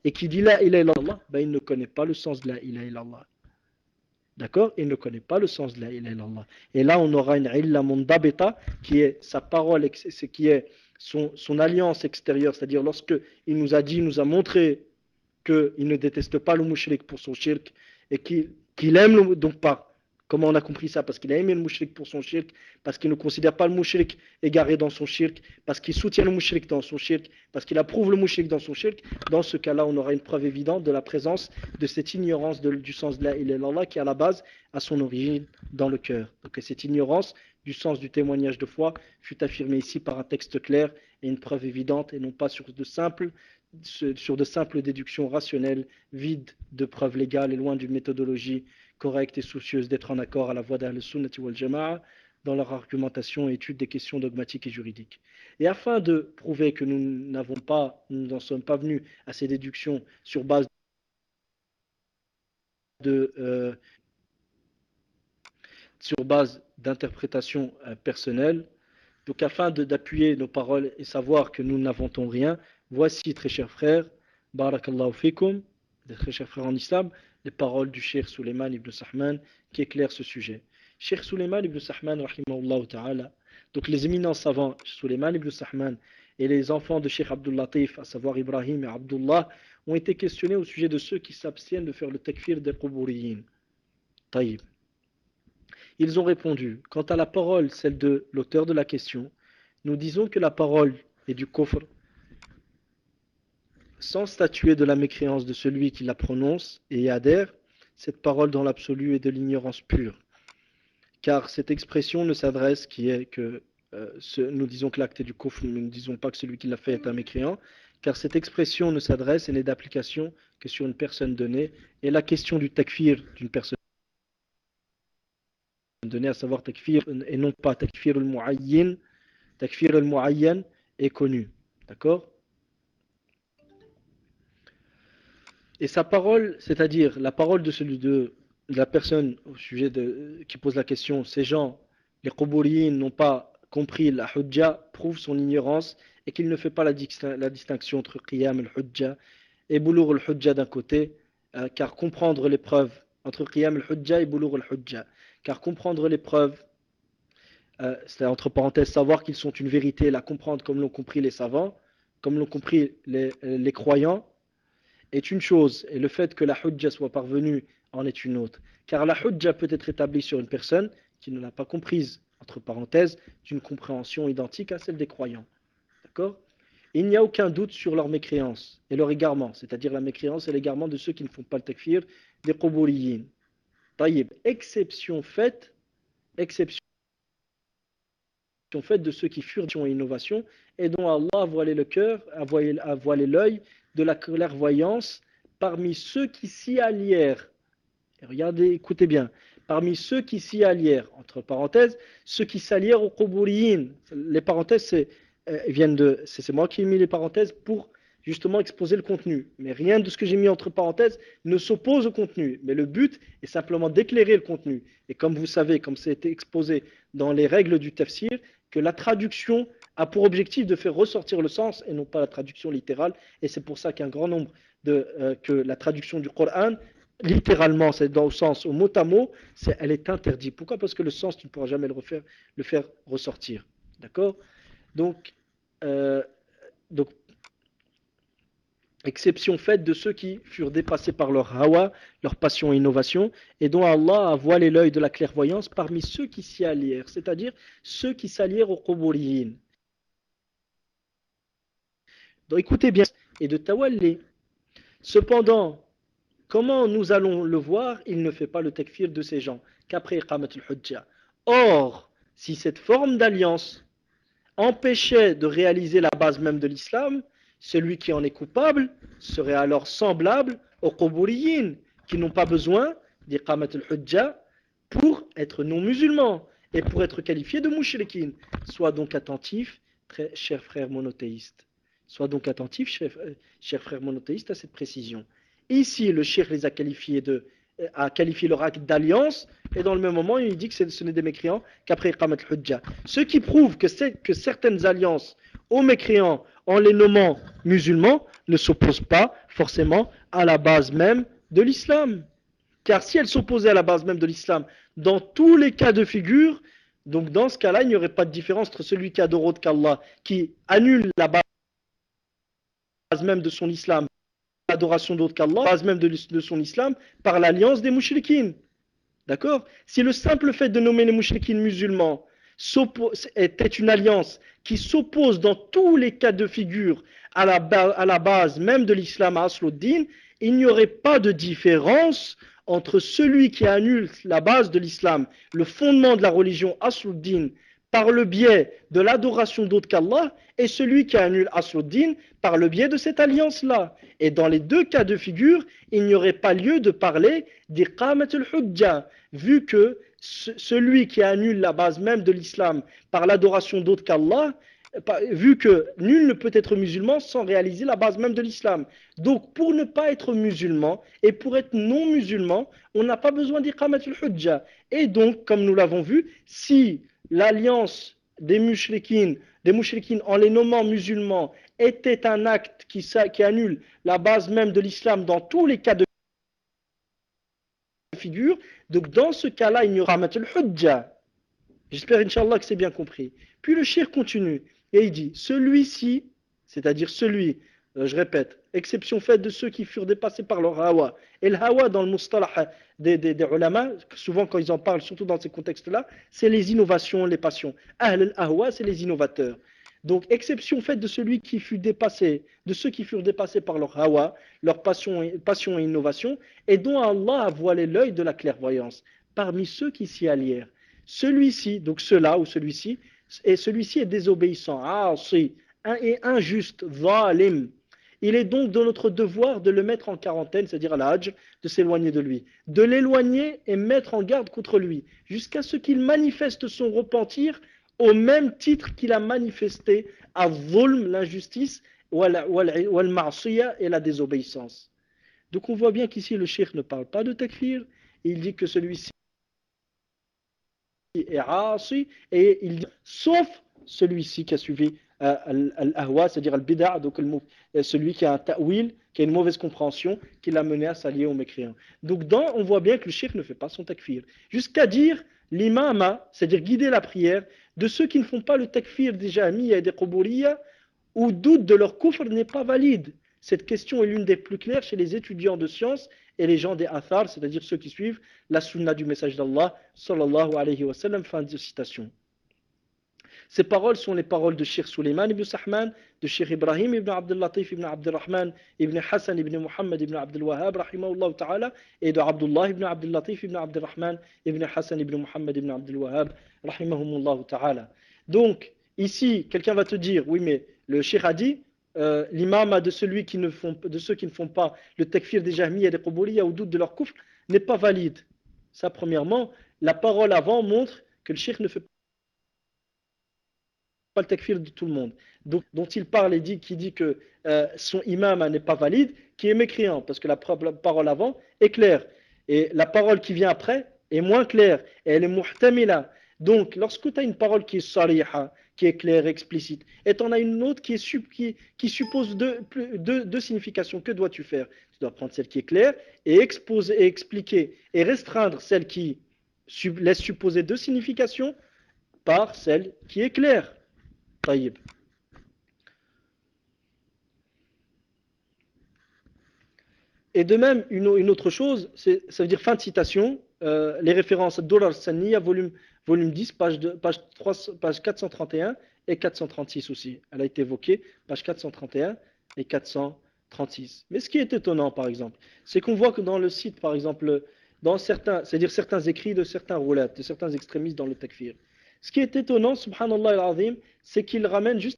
et qui dit la ilaha illallah, ben il ne connaît pas le sens de la ilaha illallah. D'accord? Il ne connaît pas le sens de la ilaha illallah. Et là, on aura une illa mundabita, qui est sa parole, ce qui est son, son alliance extérieure, c'est-à-dire lorsque il nous a dit, il nous a montré qu'il ne déteste pas le mouchrik pour son shirk, et qu'il qu'il aime le, donc pas. Comment on a compris ça? Parce qu'il a aimé le mouchrik pour son shirk, parce qu'il ne considère pas le mouchrik égaré dans son shirk, parce qu'il soutient le mouchrik dans son shirk, parce qu'il approuve le mouchrik dans son shirk. Dans ce cas-là, on aura une preuve évidente de la présence de cette ignorance de, du sens de la ilaha illallah qui à la base a son origine dans le cœur. Donc cette ignorance du sens du témoignage de foi fut affirmée ici par un texte clair et une preuve évidente, et non pas sur de simples sur de simples déductions rationnelles, vides de preuves légales et loin d'une méthodologie correcte et soucieuse d'être en accord à la voie d'Ahl-Sunnati wal Jama'a dans leur argumentation et étude des questions dogmatiques et juridiques. Et afin de prouver que nous n'avons pas, nous n'en sommes pas venus à ces déductions sur base de euh, sur base d'interprétations euh, personnelles, donc afin d'appuyer nos paroles et savoir que nous n'inventons rien, voici, très chers frères, barakallahu fikum, très chers frères en islam, les paroles du Cheikh Suleiman ibn Sahman qui éclairent ce sujet. Cheikh Suleiman ibn Sahman, rahimahullah ta'ala, donc les éminents savants, Suleiman ibn Sahman, et les enfants de Cheikh Abdul Latif, à savoir Ibrahim et Abdullah, ont été questionnés au sujet de ceux qui s'abstiennent de faire le takfir des Quburiyin. Taïb. Ils ont répondu, quant à la parole, celle de l'auteur de la question, nous disons que la parole est du kufr, sans statuer de la mécréance de celui qui la prononce et y adhère. Cette parole dans l'absolu est de l'ignorance pure. Car cette expression ne s'adresse, qui est que, euh, ce, nous disons que l'acte est du kufr, nous ne disons pas que celui qui l'a fait est un mécréant, car cette expression ne s'adresse et n'est d'application que sur une personne donnée, et la question du takfir d'une personne donnée, à savoir takfir, et non pas takfir al-mu'ayyin, takfir al-mu'ayyan est connue. D'accord? Et sa parole, c'est-à-dire la parole de celui de, de la personne au sujet de, qui pose la question, ces gens, les Quburiyin, n'ont pas compris la hujja, prouve son ignorance et qu'il ne fait pas la, la distinction entre qiyam al-hujja et boulour al-hujja d'un côté, euh, car comprendre les preuves entre qiyam al-hujja et boulour al-hujja, car comprendre les preuves, euh, c'est entre parenthèses savoir qu'ils sont une vérité, la comprendre comme l'ont compris les savants, comme l'ont compris les, les croyants, est une chose, et le fait que la hujja soit parvenue en est une autre. Car la hujja peut être établie sur une personne qui ne l'a pas comprise, entre parenthèses, d'une compréhension identique à celle des croyants. D'accord? Il n'y a aucun doute sur leur mécréance et leur égarement, c'est-à-dire la mécréance et l'égarement de ceux qui ne font pas le takfir des Quburiyin. Taïb, exception faite, exception faite de ceux qui furent et innovation et dont Allah a voilé le cœur, a voilé, a voilé l'œil de la clairvoyance parmi ceux qui s'y allièrent. Et regardez, écoutez bien, parmi ceux qui s'y allièrent, entre parenthèses, ceux qui s'allièrent aux Quburiyin. Les parenthèses, c'est, euh, viennent de, c'est, c'est moi qui ai mis les parenthèses pour justement exposer le contenu. Mais rien de ce que j'ai mis entre parenthèses ne s'oppose au contenu. Mais le but est simplement d'éclairer le contenu. Et comme vous savez, comme c'est exposé dans les règles du tafsir, que la traduction a pour objectif de faire ressortir le sens et non pas la traduction littérale. Et c'est pour ça qu'un grand nombre de euh, que la traduction du Coran, littéralement, c'est dans le sens au mot à mot, c'est, elle est interdite. Pourquoi? Parce que le sens, tu ne pourras jamais le refaire, le faire ressortir. D'accord? Donc, euh, donc, exception faite de ceux qui furent dépassés par leur hawa, leur passion et innovation, et dont Allah a voilé l'œil de la clairvoyance parmi ceux qui s'y allièrent, c'est-à-dire ceux qui s'allièrent aux Quburiyin. Donc écoutez bien, et de tawalli. Cependant, comment nous allons le voir, il ne fait pas le takfir de ces gens, qu'après iqamat al-hujja. Or, si cette forme d'alliance empêchait de réaliser la base même de l'islam, celui qui en est coupable serait alors semblable aux Quburiyin, qui n'ont pas besoin d'iqamat al-hujja pour être non-musulmans et pour être qualifiés de mushrikin. Sois donc attentif, très cher frère monothéiste. Sois donc attentif, cher, cher frère monothéiste, à cette précision. Ici, le cheikh les a qualifiés de, a qualifié leur acte d'alliance, et dans le même moment, il dit que ce n'est des mécréants qu'après iqamat al-hujja. Ce qui prouve que, que certaines alliances aux mécréants, en les nommant musulmans, ne s'oppose pas forcément à la base même de l'islam. Car si elle s'opposait à la base même de l'islam, dans tous les cas de figure, donc dans ce cas-là, il n'y aurait pas de différence entre celui qui adore autre qu'Allah, qui annule la base même de son islam, l'adoration d'autre qu'Allah, la base même de, de son islam, par l'alliance des mouchriquines. D'accord? Si le simple fait de nommer les mouchriquines musulmans était une alliance qui s'oppose dans tous les cas de figure à la, à la base même de l'islam, à Asluddin, il n'y aurait pas de différence entre celui qui annule la base de l'islam, le fondement de la religion Asluddin, par le biais de l'adoration d'autre qu'Allah, et celui qui annule Asluddin par le biais de cette alliance-là. Et dans les deux cas de figure, il n'y aurait pas lieu de parler d'iqamat al-hujja, vu que celui qui annule la base même de l'islam par l'adoration d'autre qu'Allah, vu que nul ne peut être musulman sans réaliser la base même de l'islam. Donc pour ne pas être musulman et pour être non musulman, on n'a pas besoin d'iqamat al-hujja. Et donc, comme nous l'avons vu, si l'alliance des mouchriquines, des mouchriquines en les nommant musulmans était un acte qui, qui annule la base même de l'islam dans tous les cas de figure, donc dans ce cas-là, il n'y aura pas al-hujja. J'espère, Inch'Allah, que c'est bien compris. Puis le shir continue et il dit, celui-ci, c'est-à-dire celui, euh, je répète, exception faite de ceux qui furent dépassés par leur hawa. Et le hawa dans le mustalah des, des, des ulama, souvent quand ils en parlent, surtout dans ces contextes-là, c'est les innovations, les passions. Ahl al-hawa, c'est les innovateurs. Donc, exception faite de celui qui fut dépassé, de ceux qui furent dépassés par leur hawa, leur passion et, passion et innovation, et dont Allah a voilé l'œil de la clairvoyance, parmi ceux qui s'y allièrent. Celui-ci, donc cela ou celui-ci, et celui-ci est désobéissant, asi, et injuste, zalim. Il est donc de notre devoir de le mettre en quarantaine, c'est-à-dire à l'hajj, de s'éloigner de lui, de l'éloigner et mettre en garde contre lui, jusqu'à ce qu'il manifeste son repentir au même titre qu'il a manifesté à zulm, l'injustice, ou al-ma'siyah et la désobéissance. Donc on voit bien qu'ici le cheikh ne parle pas de takfir, il dit que celui-ci est asi, et il dit, sauf celui-ci qui a suivi euh, al-ahwa, c'est-à-dire al-bid'a, donc celui qui a un ta'wil, qui a une mauvaise compréhension, qui l'a mené à s'allier aux mécréants. Donc dans, on voit bien que le cheikh ne fait pas son takfir, jusqu'à dire l'imama, c'est-à-dire guider la prière, de ceux qui ne font pas le takfir des jahmiya et des quburiya, ou doutent de leur kufr n'est pas valide. Cette question est l'une des plus claires chez les étudiants de sciences et les gens des athar, c'est-à-dire ceux qui suivent la sunna du message d'Allah, sallallahu alayhi wa sallam, fin de citation. Ces paroles sont les paroles de Cheikh Suleiman ibn Sahman, de Cheikh Ibrahim ibn Abdul Latif ibn Abdul Rahman ibn Hassan ibn Muhammad ibn Abdul Wahhab, rahimahullah ta'ala, et de Abdullah ibn Abdul Latif ibn Abdul Rahman ibn Hassan ibn Muhammad ibn Abdul Wahhab, rahimahumullah ta'ala. Donc, ici, quelqu'un va te dire, oui, mais le Cheikh a dit, euh, l'imam de, celui qui ne font, de ceux qui ne font pas le takfir des jahmiya et des quburiya au doute de leur kufr n'est pas valide. Ça, premièrement, la parole avant montre que le Cheikh ne fait pas le takfir de tout le monde. Donc, dont il parle et dit, qui dit que euh, son imam n'est pas valide, qui est mécréant, parce que la, la parole avant est claire. Et la parole qui vient après est moins claire, et elle est muhtamila. Donc, lorsque tu as une parole qui est sariha, qui est claire, explicite, et tu en as une autre qui, est sub, qui, qui suppose deux, deux, deux significations, que dois-tu faire? Tu dois prendre celle qui est claire, et exposer, et expliquer, et restreindre celle qui sub, laisse supposer deux significations, par celle qui est claire. Taïb. Et de même, une, une autre chose, ça veut dire fin de citation, euh, les références Dolar Saniya, volume, volume dix, page, de, page, trois, page quatre cent trente et un et quatre cent trente-six aussi. Elle a été évoquée, page quatre cent trente et un et quatre cent trente-six. Mais ce qui est étonnant, par exemple, c'est qu'on voit que dans le site, par exemple, dans certains, c'est-à-dire certains écrits de certains roulettes, de certains extrémistes dans le takfir, ce qui est étonnant, subhanallah al-azim, c'est qu'il ramène juste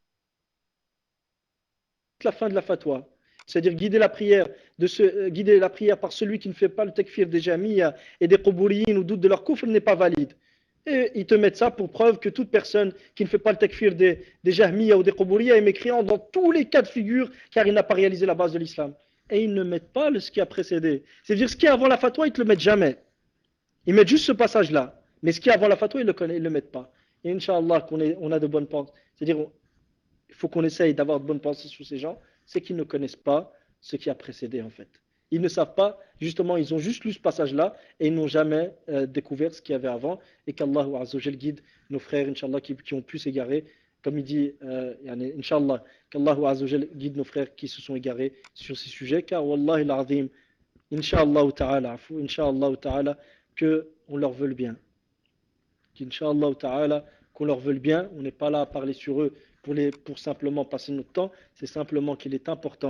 la fin de la fatwa. C'est-à-dire guider la prière, de ce, euh, guider la prière par celui qui ne fait pas le takfir des jahmiya et des quburiyin ou doute de leur kufr n'est pas valide. Et ils te mettent ça pour preuve que toute personne qui ne fait pas le takfir des, des jahmiya ou des quburiya est mécréant dans tous les cas de figure car il n'a pas réalisé la base de l'islam. Et ils ne mettent pas le, ce qui a précédé. C'est-à-dire ce qui est avant la fatwa, ils ne te le mettent jamais. Ils mettent juste ce passage-là. Mais ce qui est avant la fatwa, ils ne le, le mettent pas. Et Inch'Allah, qu'on on a de bonnes pensées. C'est-à-dire, il faut qu'on essaye d'avoir de bonnes pensées sur ces gens, c'est qu'ils ne connaissent pas ce qui a précédé en fait. Ils ne savent pas, justement, ils ont juste lu ce passage-là et ils n'ont jamais euh, découvert ce qu'il y avait avant et qu'Allah Azza wa Jal guide nos frères, Inch'Allah, qui, qui ont pu s'égarer. Comme il dit, euh, yani, Inch'Allah, qu'Allah Azza wa Jal guide nos frères qui se sont égarés sur ces sujets, car Wallahi l'azim, Inch'Allah ta'ala, Inch'Allah ta'ala, qu'on leur veuille bien. Qu'Inch'Allah ta'ala, qu'on leur veuille bien, on n'est pas là à parler sur eux pour, les, pour simplement passer notre temps, c'est simplement qu'il est important,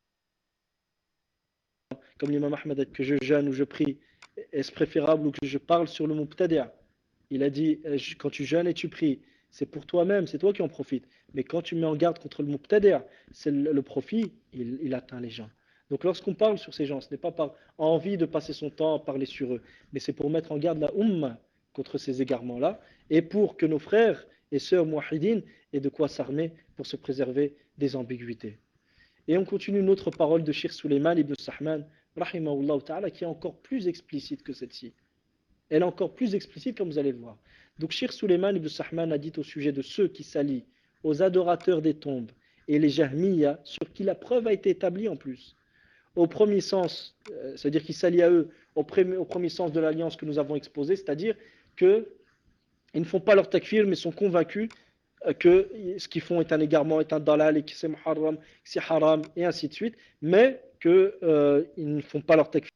comme l'imam Ahmed, que je jeûne ou je prie, est-ce préférable ou que je parle sur le mubtadi'? Il a dit, quand tu jeûnes et tu pries, c'est pour toi-même, c'est toi qui en profites. Mais quand tu mets en garde contre le mubtadi', c'est le, le profit, il, il atteint les gens. Donc lorsqu'on parle sur ces gens, ce n'est pas par envie de passer son temps à parler sur eux, mais c'est pour mettre en garde la Ummah contre ces égarements-là, et pour que nos frères et sœurs mouahidines aient de quoi s'armer pour se préserver des ambiguïtés. Et on continue une autre parole de Cheikh Suleiman ibn Sahman, rahimahullah ta'ala, qui est encore plus explicite que celle-ci. Elle est encore plus explicite, comme vous allez le voir. Donc Cheikh Suleiman ibn Sahman a dit au sujet de ceux qui s'allient aux adorateurs des tombes et les Jahmiya, sur qui la preuve a été établie en plus. Au premier sens, euh, c'est-à-dire qu'ils s'allient à eux, au premier, au premier sens de l'alliance que nous avons exposé, c'est-à-dire qu'ils ne font pas leur takfir, mais sont convaincus euh, que ce qu'ils font est un égarement, est un dalal, et que c'est muharram, que c'est haram, et ainsi de suite, mais qu'ils euh, ne font pas leur takfir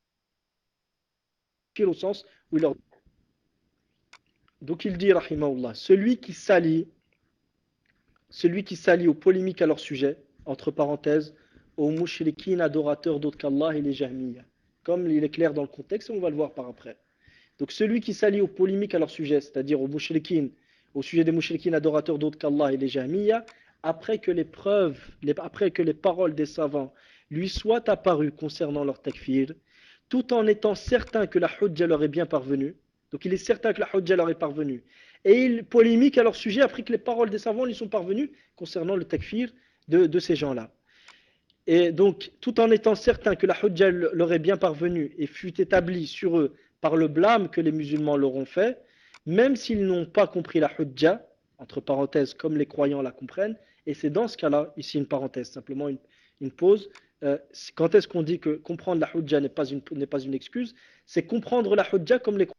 au sens où il leur... Donc il dit, rahimahullah, celui qui s'allie, celui qui s'allie aux polémiques à leur sujet, entre parenthèses, aux mouchriquines adorateurs d'autres qu'Allah et les Jahmiya. Comme il est clair dans le contexte, on va le voir par après. Donc celui qui s'allie aux polémiques à leur sujet, c'est-à-dire aux mouchriquines, au sujet des mouchriquines adorateurs d'autres qu'Allah et les Jahmiya, après que les preuves, les, après que les paroles des savants lui soient apparues concernant leur takfir, tout en étant certain que la hujja leur est bien parvenue, donc il est certain que la hujja leur est parvenue, et il polémique à leur sujet après que les paroles des savants lui sont parvenues concernant le takfir de, de ces gens-là. Et donc, tout en étant certain que la hujja leur est bien parvenue et fut établie sur eux par le blâme que les musulmans leur ont fait, même s'ils n'ont pas compris la hujja, entre parenthèses, comme les croyants la comprennent, et c'est dans ce cas-là, ici une parenthèse, simplement une, une pause, euh, quand est-ce qu'on dit que comprendre la hujja n'est pas une, n'est pas une excuse? C'est comprendre la hujja comme les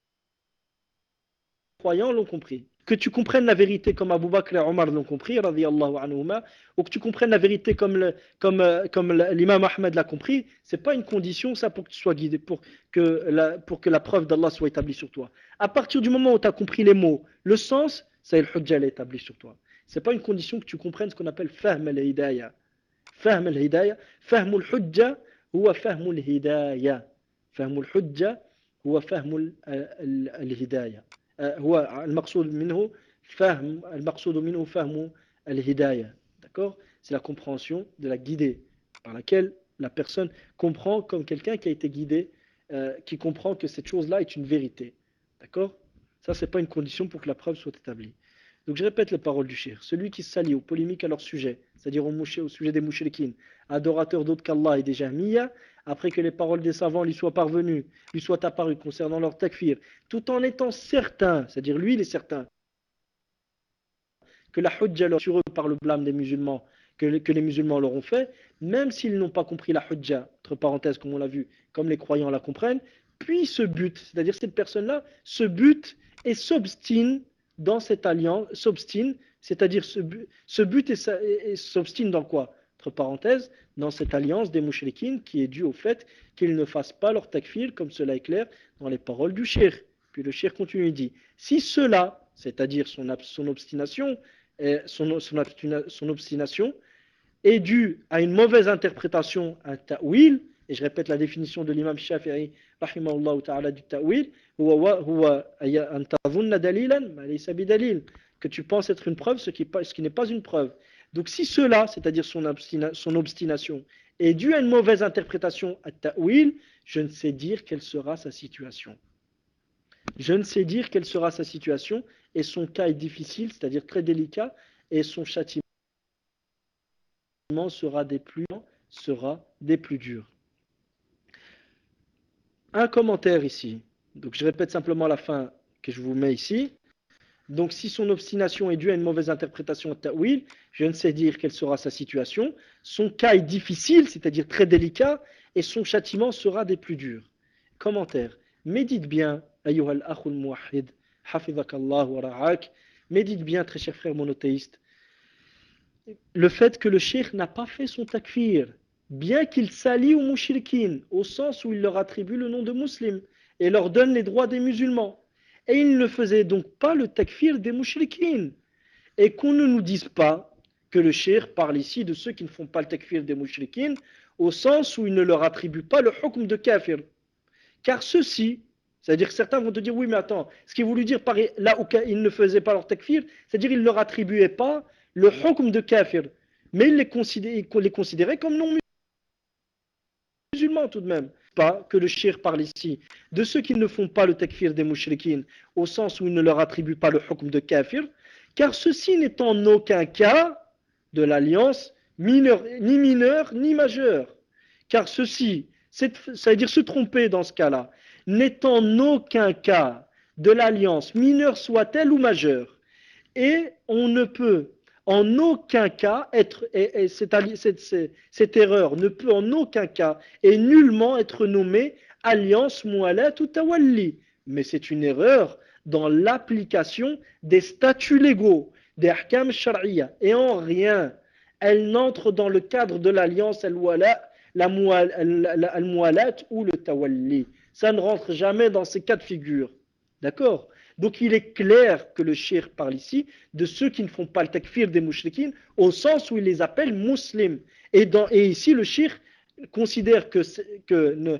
croyants l'ont compris. Que tu comprennes la vérité comme Abu Bakr et Omar l'ont compris, radiyallahu anhuma, ou que tu comprennes la vérité comme, le, comme, comme l'imam Ahmed l'a compris, c'est pas une condition ça pour que tu sois guidé, pour que la, pour que la preuve d'Allah soit établie sur toi. À partir du moment où tu as compris les mots, le sens, ça y est, le hujja est établi sur toi. C'est pas une condition que tu comprennes ce qu'on appelle fahm al-hidayah. Fahm al-hidayah, fahm al-hujja, huwa fahm al-hidayah. Fahm al-hujja, huwa fahm al-hidayah. هو المقصود منه فهم المقصود منه فهم الهداية, d'accord? C'est la compréhension de la guidée par laquelle la personne comprend comme quelqu'un qui a été guidé, euh, qui comprend que cette chose-là est une vérité, d'accord? Ça, c'est pas une condition pour que la preuve soit établie. Donc je répète les paroles du cheikh. Celui qui s'allie aux polémiques à leur sujet, c'est-à-dire au, mouché, au sujet des mouchriquines, adorateurs d'autres qu'Allah et des Jahmiya, après que les paroles des savants lui soient parvenues, lui soient apparues concernant leur takfir, tout en étant certain, c'est-à-dire lui il est certain, que la hujja leur sur eux par le blâme des musulmans, que les, que les musulmans leur ont fait, même s'ils n'ont pas compris la hujja, entre parenthèses comme on l'a vu, comme les croyants la comprennent, puis se butent, c'est-à-dire cette personne-là se bute et s'obstine dans cette alliance, s'obstine, c'est-à-dire se, se bute et, et, et s'obstine dans quoi? Entre parenthèses, dans cette alliance des mouchriquines qui est due au fait qu'ils ne fassent pas leur takfir, comme cela est clair dans les paroles du cheikh. Puis le cheikh continue et dit, si cela, c'est-à-dire son, son obstination, son, son, son obstination, est due à une mauvaise interprétation, un ta'wil, et je répète la définition de l'imam Shafi'i, rahimahullah ta'ala, du ta'wil, que tu penses être une preuve, ce qui, ce qui n'est pas une preuve. Donc si cela, c'est-à-dire son, obstina, son obstination, est due à une mauvaise interprétation, à ta'wil, je ne sais dire quelle sera sa situation. Je ne sais dire quelle sera sa situation, et son cas est difficile, c'est-à-dire très délicat, et son châtiment sera des plus, sera des plus durs. Un commentaire ici. Donc je répète simplement la fin que je vous mets ici. Donc si son obstination est due à une mauvaise interprétation de ta'wil, je ne sais dire quelle sera sa situation. son cas est difficile, c'est-à-dire très délicat, et son châtiment sera des plus durs. Commentaire. Médite bien, ayyuhal akhul muwahhid, hafizakallah wa ra'ak, médite bien, très cher frère monothéiste, le fait que le cheikh n'a pas fait son takfir, bien qu'il s'allie aux mouchriquines, au sens où il leur attribue le nom de musulmans et leur donne les droits des musulmans. Et il ne faisait donc pas le takfir des mouchriquines. Et qu'on ne nous dise pas que le cheikh parle ici de ceux qui ne font pas le takfir des mouchriquines, au sens où il ne leur attribue pas le hukm de kafir. Car ceux-ci, c'est-à-dire que certains vont te dire, oui mais attends, ce qu'il voulait dire par là où ils ne faisaient pas leur takfir, c'est-à-dire qu'ils ne leur attribuaient pas le hukm de kafir, mais ils les considéraient, les considéraient comme non musulmans tout de même. Pas que le cheikh parle ici de ceux qui ne font pas le takfir des mouchriquines, au sens où il ne leur attribue pas le hukm de kafir, car ceci n'est en aucun cas de l'alliance mineur, ni mineure ni majeure. Car ceci, ça veut dire se tromper dans ce cas-là, n'est en aucun cas de l'alliance mineure soit-elle ou majeure. Et on ne peut en aucun cas être, et, et cette, cette, cette, cette erreur ne peut en aucun cas et nullement être nommée alliance mu'alat ou tawalli. Mais c'est une erreur dans l'application des statuts légaux, des ahkam shar'iyya. Et en rien, elle n'entre dans le cadre de l'alliance al-mu'alat ou le tawalli. Ça ne rentre jamais dans ces cas de figure. D'accord ? Donc il est clair que le cheikh parle ici de ceux qui ne font pas le takfir des mouchriquines au sens où il les appelle musulmans. Et, dans, et ici le cheikh considère que, que, ne,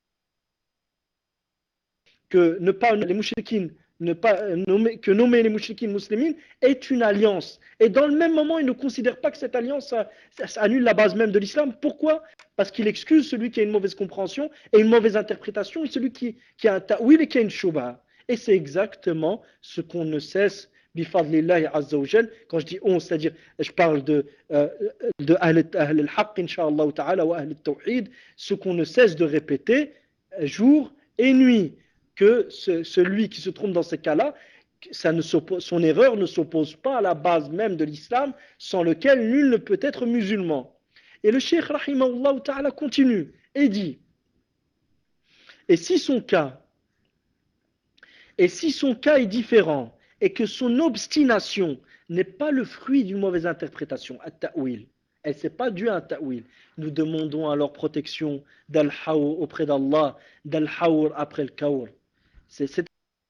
que ne pas les mouchriquines, ne pas nommer, que nommer les mouchriquines musulmines est une alliance. Et dans le même moment, il ne considère pas que cette alliance ça, ça annule la base même de l'islam. Pourquoi ? Parce qu'il excuse celui qui a une mauvaise compréhension et une mauvaise interprétation et celui qui, qui a un ta'wil et qui a une shubha. Et c'est exactement ce qu'on ne cesse, bifadlillahi azza wa jal, quand je dis on, c'est-à-dire, je parle de, euh, de ahl al-haqq, incha'Allah ta'ala, wa ahl al-tawhid, ce qu'on ne cesse de répéter jour et nuit, que ce, celui qui se trompe dans ces cas-là, ça ne son erreur ne s'oppose pas à la base même de l'islam, sans lequel nul ne peut être musulman. Et le cheikh, rahimahullah ta'ala, continue et dit, et si son cas, Et si son cas est différent et que son obstination n'est pas le fruit d'une mauvaise interprétation, at-ta'wil, elle n'est pas due à un ta'wil, nous demandons alors protection d'al-hawr auprès d'Allah, d'al-hawr après le kawr. C'est cette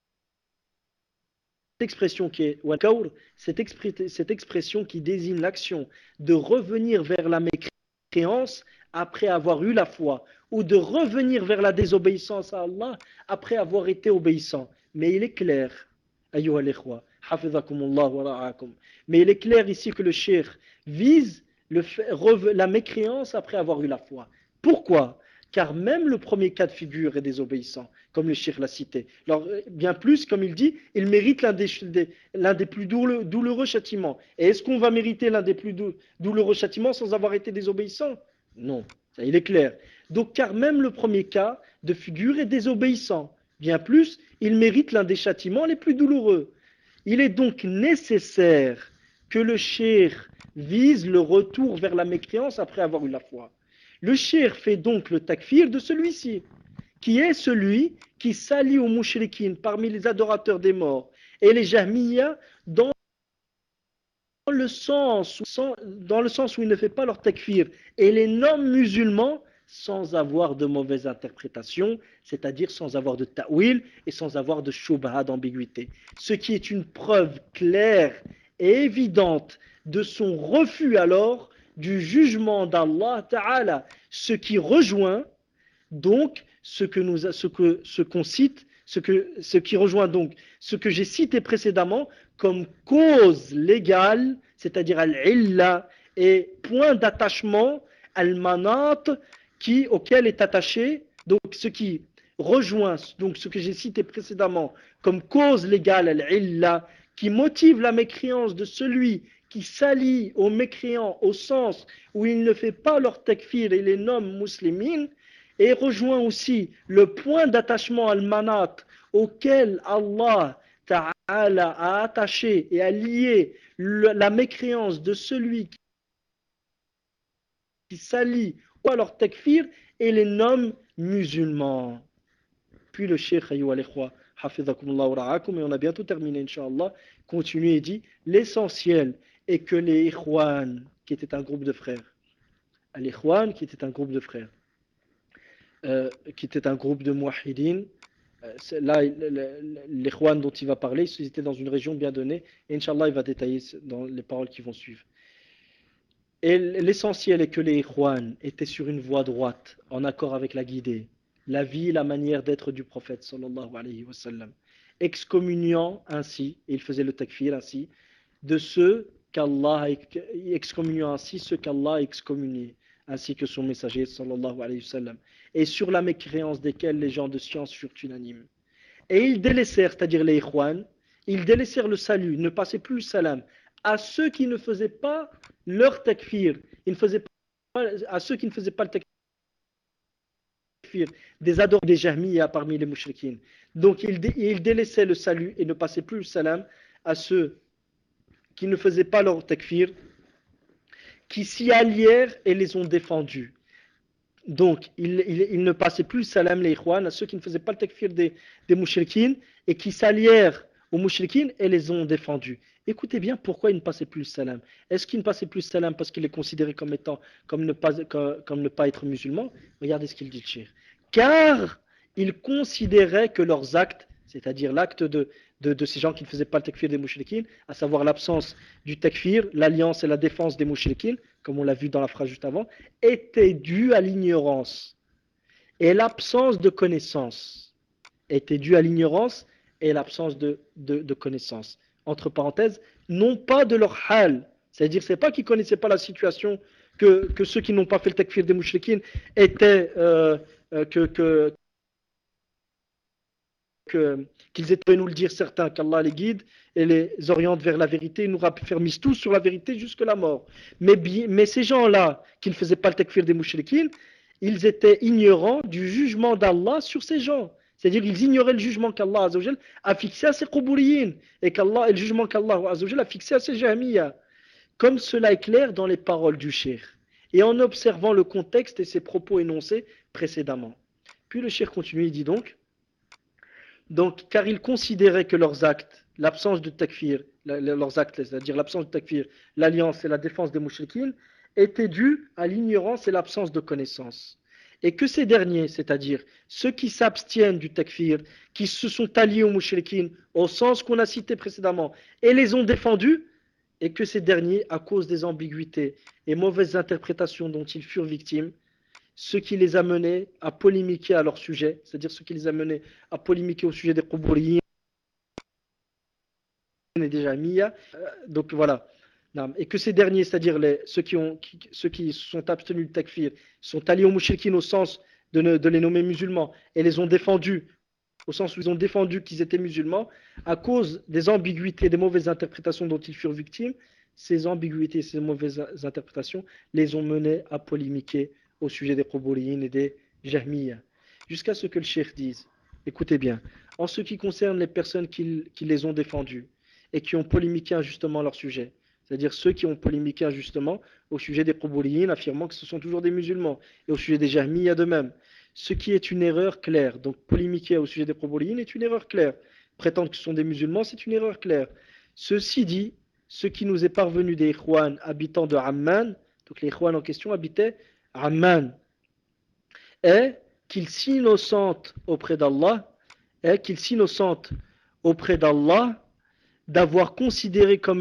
expression qui est kawr, cette, cette expression qui désigne l'action de revenir vers la mécréance après avoir eu la foi, ou de revenir vers la désobéissance à Allah après avoir été obéissant. Mais il est clair, ayyuha al-ikhwa, hafizakumullah wa ra'akum. Mais il est clair ici que le cheikh vise le, la mécréance après avoir eu la foi. Pourquoi ? Car même le premier cas de figure est désobéissant, comme le cheikh l'a cité. Alors, bien plus, comme il dit, il mérite l'un des, l'un des plus douloureux, douloureux châtiments. Et est-ce qu'on va mériter l'un des plus douloureux châtiments sans avoir été désobéissant ? Non, ça il est clair. Donc, car même le premier cas de figure est désobéissant. Bien plus, il mérite l'un des châtiments les plus douloureux. Il est donc nécessaire que le cheikh vise le retour vers la mécréance après avoir eu la foi. Le cheikh fait donc le takfir de celui-ci, qui est celui qui s'allie aux mouchriquines parmi les adorateurs des morts et les jahmiyya dans le sens où, dans le sens où il ne fait pas leur takfir et les nomme musulmans sans avoir de mauvaise interprétation, c'est-à-dire sans avoir de ta'wil et sans avoir de shubha, d'ambiguïté. Ce qui est une preuve claire et évidente de son refus alors du jugement d'Allah Ta'ala, ce qui rejoint donc ce que nous, ce que, ce qu'on cite, ce que, ce qui rejoint donc ce que j'ai cité précédemment comme cause légale, c'est-à-dire al-illa et point d'attachement al-manat qui, auquel est attaché, donc ce qui rejoint donc ce que j'ai cité précédemment comme cause légale al-illa qui motive la mécréance de celui qui s'allie aux mécréants au sens où il ne fait pas leur takfir et les nomme muslimines, et rejoint aussi le point d'attachement al-manat auquel Allah Ta'ala a attaché et a lié le, la mécréance de celui s'allient ou alors takfir et les nomme musulmans. Puis le cheikh, ayyuha al-ikhwa, hafidhakumullah wa ra'akum, et on a bientôt terminé, Inch'Allah, continue et dit l'essentiel est que les ikhwan, qui étaient un groupe de frères, al-ikhwan, qui était un groupe de frères, euh, qui était un groupe de muwahhidin, euh, là, l'ikhwan dont il va parler, ils étaient dans une région bien donnée, et Inch'Allah, il va détailler dans les paroles qui vont suivre. Et l'essentiel est que les ikhwan étaient sur une voie droite, en accord avec la guidée, la vie et la manière d'être du prophète sallallahu alayhi wa sallam, excommuniant ainsi, et il faisait le takfir ainsi, de ceux qu'Allah excommuniant ainsi ceux qu'Allah a excommuniés, ainsi que son messager sallallahu alayhi wa sallam, et sur la mécréance desquels les gens de science furent unanimes. Et ils délaissèrent, c'est-à-dire les ikhwan, ils délaissèrent le salut, ne passaient plus le salam, à ceux qui ne faisaient pas leur takfir, ils ne faisaient pas, à ceux qui ne faisaient pas le takfir, des adorants des jahmiya parmi les mouchriquines. Donc ils, dé, ils délaissaient le salut et ne passaient plus le salam à ceux qui ne faisaient pas leur takfir, qui s'y allièrent et les ont défendus. Donc ils, ils, ils ne passaient plus le salam, les ikhwan, à ceux qui ne faisaient pas le takfir des, des mouchriquines et qui s'allièrent aux mouchriquines et les ont défendus. Écoutez bien pourquoi ils ne passaient plus le salam. Est-ce qu'ils ne passaient plus le salam parce qu'ils les considéraient comme étant, comme ne pas, comme, comme ne pas être musulmans? Regardez ce qu'il dit le cheikh. Car ils considéraient que leurs actes, c'est-à-dire l'acte de, de, de ces gens qui ne faisaient pas le takfir des mouchriquines, à savoir l'absence du takfir, l'alliance et la défense des mouchriquines, comme on l'a vu dans la phrase juste avant, étaient dus à l'ignorance et l'absence de connaissance. Étaient dus à l'ignorance et l'absence de, de, de connaissance. Entre parenthèses, non pas de leur hal, c'est-à-dire c'est pas qu'ils ne connaissaient pas la situation, que, que ceux qui n'ont pas fait le takfir des mouchriquines étaient, euh, euh, que, que, que, qu'ils étaient nous le dire certains, qu'Allah les guide et les oriente vers la vérité, nous raffermissent tous sur la vérité jusqu'à la mort. Mais, mais ces gens-là, qui ne faisaient pas le takfir des mouchriquines, ils étaient ignorants du jugement d'Allah sur ces gens. C'est-à-dire qu'ils ignoraient le jugement qu'Allah a fixé à ses quburiyin et, qu'Allah, et le jugement qu'Allah a fixé à ses jahmiya. Comme cela est clair dans les paroles du cheikh et en observant le contexte et ses propos énoncés précédemment. Puis le cheikh continue, il dit donc, donc car ils considéraient que leurs actes, l'absence de takfir, leurs actes, c'est-à-dire l'absence de takfir, l'alliance et la défense des mouchriquines, étaient dus à l'ignorance et l'absence de connaissance. Et que ces derniers, c'est-à-dire ceux qui s'abstiennent du takfir, qui se sont alliés aux mouchriquines, au sens qu'on a cité précédemment, et les ont défendus, et que ces derniers, à cause des ambiguïtés et mauvaises interprétations dont ils furent victimes, ce qui les a menés à polémiquer à leur sujet, c'est-à-dire ce qui les a menés à polémiquer au sujet des quburiyin et des jahmiya, euh, donc voilà. Et que ces derniers, c'est-à-dire les, ceux, qui ont, qui, ceux qui sont abstenus du takfir, sont alliés aux mouchriquines au sens de, ne, de les nommer musulmans et les ont défendus, au sens où ils ont défendu qu'ils étaient musulmans, à cause des ambiguïtés, des mauvaises interprétations dont ils furent victimes, ces ambiguïtés, ces mauvaises interprétations les ont menés à polémiquer au sujet des quburiyin et des jahmiya. Jusqu'à ce que le cheikh dise, écoutez bien, en ce qui concerne les personnes qui, qui les ont défendus et qui ont polémiqué injustement leur sujet, c'est-à-dire ceux qui ont polémiqué injustement au sujet des quburiyin, affirmant que ce sont toujours des musulmans, et au sujet des jahmiya de même. Ce qui est une erreur claire. Donc polémiquer au sujet des quburiyin est une erreur claire. Prétendre que ce sont des musulmans, c'est une erreur claire. Ceci dit, ce qui nous est parvenu des ikhwan habitants de Amman, donc les ikhwan en question habitaient Amman, est qu'ils s'innocentent auprès d'Allah, est qu'ils s'innocentent auprès d'Allah d'avoir considéré comme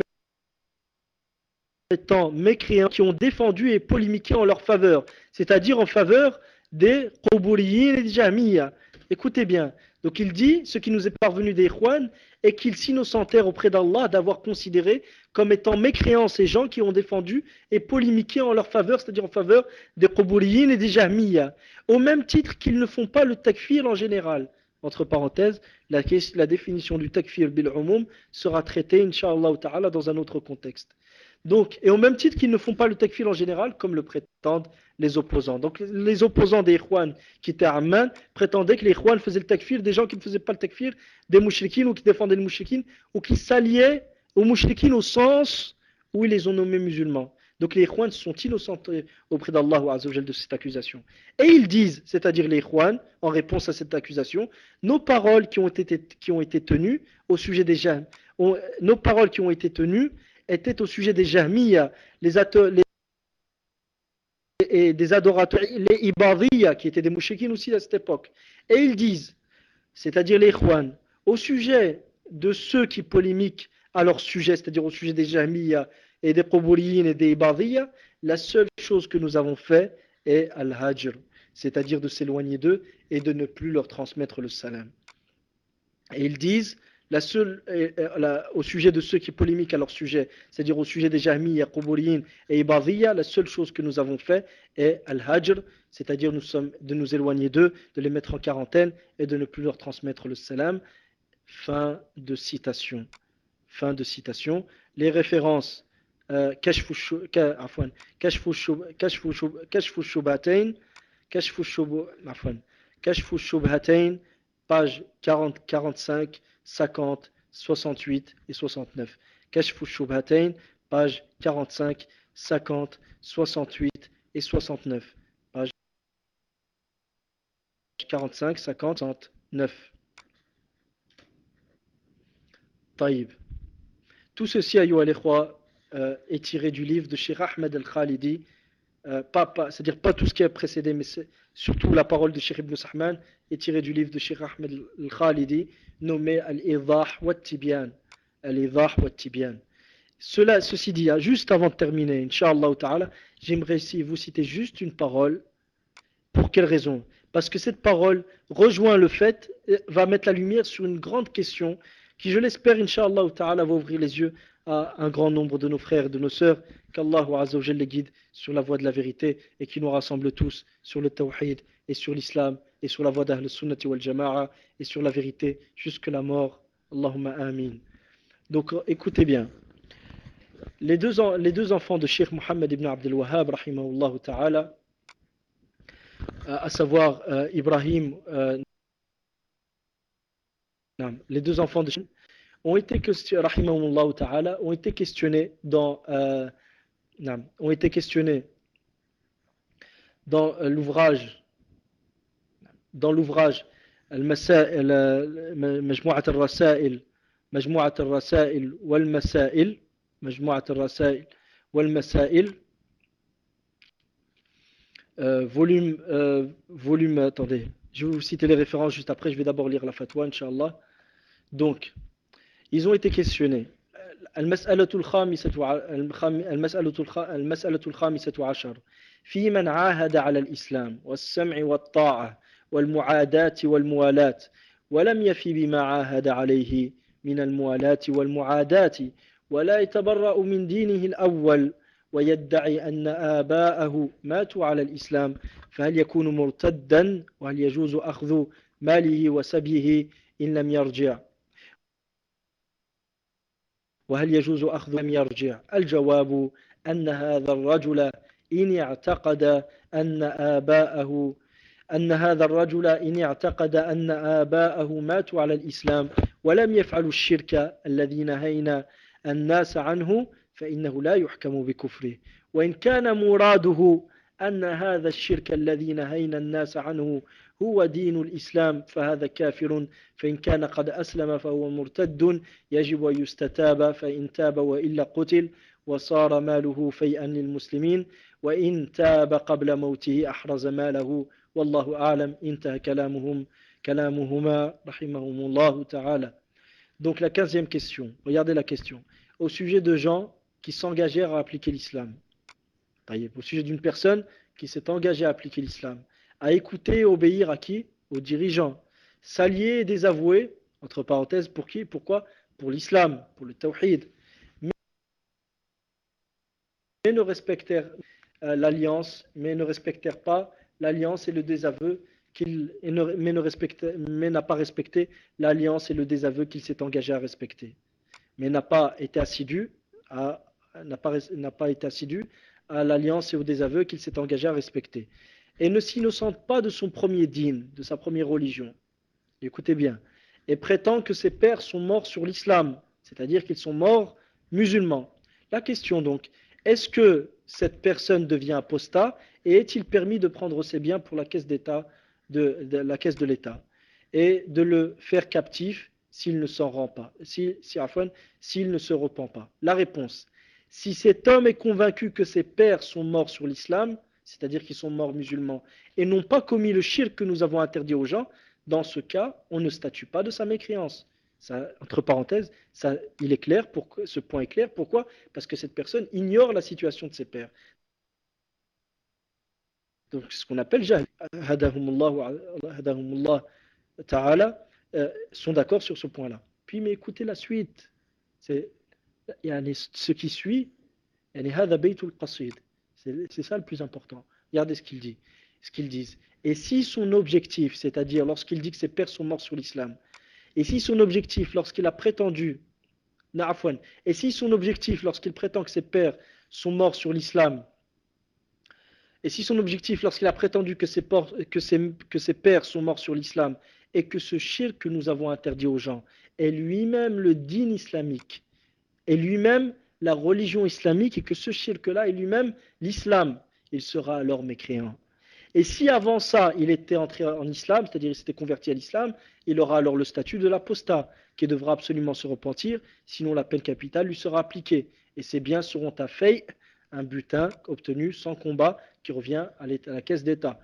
étant mécréants qui ont défendu et polémiqué en leur faveur, c'est-à-dire en faveur des quburiyin et des jahmiya. Écoutez bien, donc il dit, ce qui nous est parvenu des ikhwan, est qu'ils s'innocentèrent auprès d'Allah d'avoir considéré comme étant mécréants ces gens qui ont défendu et polémiqué en leur faveur, c'est-à-dire en faveur des quburiyin et des jahmiya, au même titre qu'ils ne font pas le takfir en général. Entre parenthèses, la, la définition du takfir bil umum sera traitée, incha'Allah ta'ala, dans un autre contexte. Donc, et au même titre qu'ils ne font pas le takfir en général, comme le prétendent les opposants. Donc, les opposants des ikhwan qui étaient à Amman prétendaient que les ikhwan faisaient le takfir des gens qui ne faisaient pas le takfir des mouchriquines ou qui défendaient les mouchriquines ou qui s'alliaient aux mouchriquines au sens où ils les ont nommés musulmans. Donc les Ikhwan sont innocentés auprès d'Allah Azza wa Jal de cette accusation. Et ils disent, c'est-à-dire les Ikhwan, en réponse à cette accusation, nos paroles qui ont été, qui ont été tenues au sujet des Jahm, ont- nos paroles qui ont été tenues étaient au sujet des Jahmiya, les, ato- les- et des adorateurs, les Ibadiyya, qui étaient des mouchikines aussi à cette époque. Et ils disent, c'est-à-dire les Ikhwan, au sujet de ceux qui polémiquent à leur sujet, c'est-à-dire au sujet des Jahmiya et des Quburiyin et des Ibadiyya, la seule chose que nous avons fait est al-Hajr, c'est-à-dire de s'éloigner d'eux et de ne plus leur transmettre le salam. Et ils disent, la seule, euh, euh, la- au sujet de ceux qui polémiquent à leur sujet, c'est-à-dire au sujet des Jahmiya, Quburiyin et Ibadiyya, la seule chose que nous avons fait est al-Hajr, c'est-à-dire nous sommes, de nous éloigner d'eux, de les mettre en quarantaine et de ne plus leur transmettre le salam. Fin de citation. Fin de citation. Les références euh, Kashfu Shu- Ka- afwan, Kashfu Shub- Kashfu Shub- Kashfu Shubhatain, Kashfu Shub- afwan, Kashfu Shubhatain, page quarante, quarante-cinq, cinquante, soixante-huit et soixante-neuf. Kashfu Shubhatain, page quarante-cinq, cinquante, soixante-huit et soixante-neuf. Page quarante-cinq, cinquante, soixante-neuf. Taïb. Tout ceci, ayyuha al-ikhwa, euh, est tiré du livre de Cheikh Ahmed al-Khalidi, euh, pas, pas, c'est-à-dire pas tout ce qui a précédé, mais c'est surtout la parole de Cheikh Ibn Sahman est tirée du livre de Cheikh Ahmed al-Khalidi, nommé Al-Idah wa Tibyan. Al-Idah wa Tibyan. Cela, ceci dit, juste avant de terminer, Inch'Allah ta'ala, j'aimerais ici vous citer juste une parole. Pour quelle raison? Parce que cette parole rejoint le fait, va mettre la lumière sur une grande question qui, je l'espère, Inch'Allah ta'ala, va ouvrir les yeux à un grand nombre de nos frères et de nos sœurs, qu'Allah Azza wa Jalla les guide sur la voie de la vérité et qui nous rassemble tous sur le tawhid et sur l'islam et sur la voie d'Ahl Sunnati wal Jama'a et sur la vérité jusque la mort. Allahumma amin. Donc écoutez bien. Les deux, les deux enfants de Cheikh Mohammed ibn Abdel Wahhab, rahimahullah ta'ala, à savoir euh, Ibrahim, euh, les deux enfants de Shem, ont été questionnés, rahimahumullah ta'ala, ont été questionnés dans, euh, ont été questionnés dans euh, l'ouvrage, dans l'ouvrage مجموعة الرسائل مجموعة الرسائل والمسائل مجموعة الرسائل والمسائل Euh, volume, euh, volume, attendez, je vais vous citer les références juste après, je vais d'abord lire la fatwa, Inch'Allah. Donc, ils ont été questionnés. المسألة الخامسة المسألة المسألة الخامسة عشر في من عاهد على الإسلام والسمع والطاعة والمعاداة والموالاة ولم يفي بما عاهد عليه من الموالاة والمعاداة ولا يتبرأ من دينه الأول ويدعي أن آباءه ماتوا على الإسلام فهل يكون مرتدا وهل يجوز أخذ ماله وسبيه إن لم يرجع وهل يجوز أخذ لم يرجع الجواب أن هذا الرجل إن اعتقد أن آباءه أن هذا الرجل إن اعتقد أن آباءه ماتوا على الإسلام ولم يفعلوا الشرك الذي نهينا الناس عنه فإنه لا يحكم بكفره وإن كان مراده أن هذا الشرك الذي نهينا الناس عنه هو دين الإسلام فهذا كافر فإن كان قد أسلم فهو مرتد يجب أن يستتاب فإن تاب وإلا قتل وصار ماله فيئا للمسلمين وإن تاب قبل موته أحرز ماله والله أعلم انتهى كلامهم كلامهما رحمهم الله تعالى. Donc la quinzième question, regardez la question, au sujet de gens qui s'engagèrent à appliquer l'islam. Au sujet d'une personne qui s'est engagée à appliquer l'islam, à écouter et obéir à qui? Aux dirigeants, s'allier et désavouer, entre parenthèses, pour qui? Pourquoi? Pour l'islam, pour le tawhid, mais ne respectèrent euh, l'alliance, mais ne respectèrent pas l'alliance et le désaveu qu'il, et ne, mais, ne respectait, mais n'a pas respecté l'alliance et le désaveu qu'il s'est engagé à respecter, mais n'a pas été assidu à, n'a pas, n'a pas été assidu à l'alliance et au désaveu qu'il s'est engagé à respecter, et ne s'innocente pas de son premier dîn, de sa première religion. Écoutez bien, et prétend que ses pères sont morts sur l'islam, c'est-à-dire qu'ils sont morts musulmans. La question donc, est-ce que cette personne devient apostat et est-il permis de prendre ses biens pour la caisse d'État, de, de la caisse de l'État et de le faire captif s'il ne s'en rend pas, si, si, afin, s'il ne se repent pas. La réponse, si cet homme est convaincu que ses pères sont morts sur l'islam, c'est-à-dire qu'ils sont morts musulmans, et n'ont pas commis le shirk que nous avons interdit aux gens, dans ce cas, on ne statue pas de sa mécréance. Ça, entre parenthèses, ça, il est clair, pour, ce point est clair. Pourquoi? Parce que cette personne ignore la situation de ses pères. Donc, ce qu'on appelle jahl, hadahumullah ta'ala, euh, sont d'accord sur ce point-là. Puis, mais écoutez la suite. C'est, ce qui suit, c'est ça le plus important. Regardez ce qu'il dit, ce qu'ils disent. Et si son objectif, c'est-à-dire lorsqu'il dit que ses pères sont morts sur l'islam, et si son objectif, lorsqu'il a prétendu, et si son objectif, lorsqu'il prétend que ses pères sont morts sur l'islam, et si son objectif, lorsqu'il a prétendu que ses, por- que, ses, que ses pères sont morts sur l'islam, et que ce shirk que nous avons interdit aux gens est lui-même le din islamique, est lui-même la religion islamique, et que ce shirk-là est lui-même l'islam, il sera alors mécréant. Et si avant ça, il était entré en islam, c'est-à-dire il s'était converti à l'islam, il aura alors le statut de l'apostat, qui devra absolument se repentir, sinon la peine capitale lui sera appliquée. Et ses biens seront à fay, un butin obtenu sans combat, qui revient à, à la caisse d'État.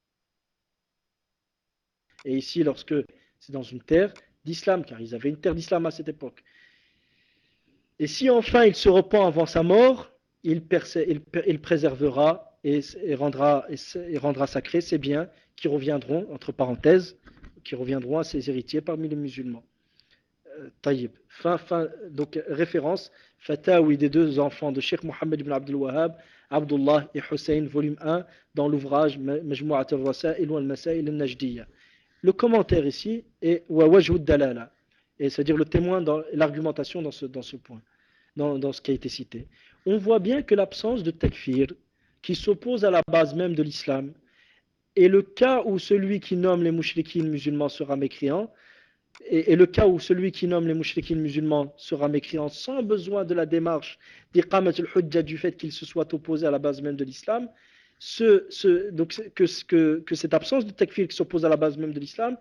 Et ici, lorsque c'est dans une terre d'islam, car ils avaient une terre d'islam à cette époque. Et si enfin il se repent avant sa mort, il, il, il préservera et, et, rendra, et, et rendra sacré ses biens qui reviendront, entre parenthèses, qui reviendront à ses héritiers parmi les musulmans. Euh, Taïb. Fin, fin, donc référence, Fatawi des deux enfants de Cheikh Mohammed ibn Abdul Wahhab, Abdullah et Hussein, volume un, dans l'ouvrage Majmou'at al-Rasail wa al-Masail al-Najdiyya. Le commentaire ici est Wa wajhud dalala, et c'est-à-dire le témoin dans l'argumentation dans ce, dans ce point, dans, dans ce qui a été cité. On voit bien que l'absence de takfir, qui s'oppose à la base même de l'islam, et le cas où celui qui nomme les mouchriquines musulmans sera mécréant, et, et le cas où celui qui nomme les mouchriquines musulmans sera mécréant sans besoin de la démarche d'iqamat al-hujja du fait qu'il se soit opposé à la base même de l'islam, ce, ce, donc que, que, que cette absence de takfir qui s'oppose à la base même de l'islam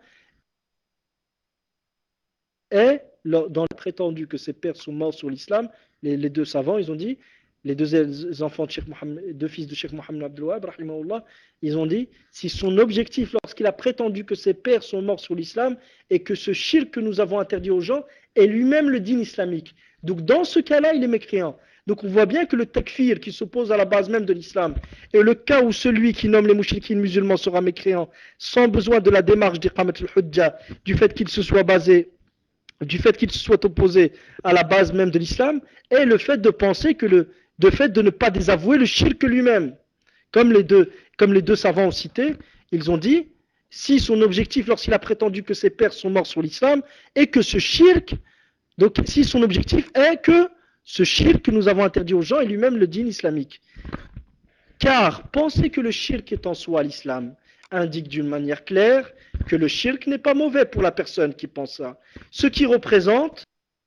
est, dans le prétendu que ses pères sont morts sur l'islam, les, les deux savants, ils ont dit, les deux enfants de Cheikh Mohammed, deux fils de Cheikh Mohammed Abdul Wahhab, rahimahullah, ils ont dit, si son objectif, lorsqu'il a prétendu que ses pères sont morts sur l'islam, et que ce shirk que nous avons interdit aux gens est lui-même le din islamique. Donc dans ce cas-là, il est mécréant. Donc on voit bien que le takfir qui s'oppose à la base même de l'islam, et le cas où celui qui nomme les mouchriquines musulmans sera mécréant, sans besoin de la démarche d'iqamat al-hujja, du fait qu'il se soit basé du fait qu'il se soit opposé à la base même de l'islam, est le fait de penser que le de fait de ne pas désavouer le shirk lui-même. Comme les deux, comme les deux savants ont cité, ils ont dit, si son objectif, lorsqu'il a prétendu que ses pères sont morts sur l'islam, est que ce shirk, donc si son objectif est que ce shirk que nous avons interdit aux gens est lui-même le din islamique. Car penser que le shirk est en soi l'islam indique d'une manière claire que le shirk n'est pas mauvais pour la personne qui pense ça. Ce qui représente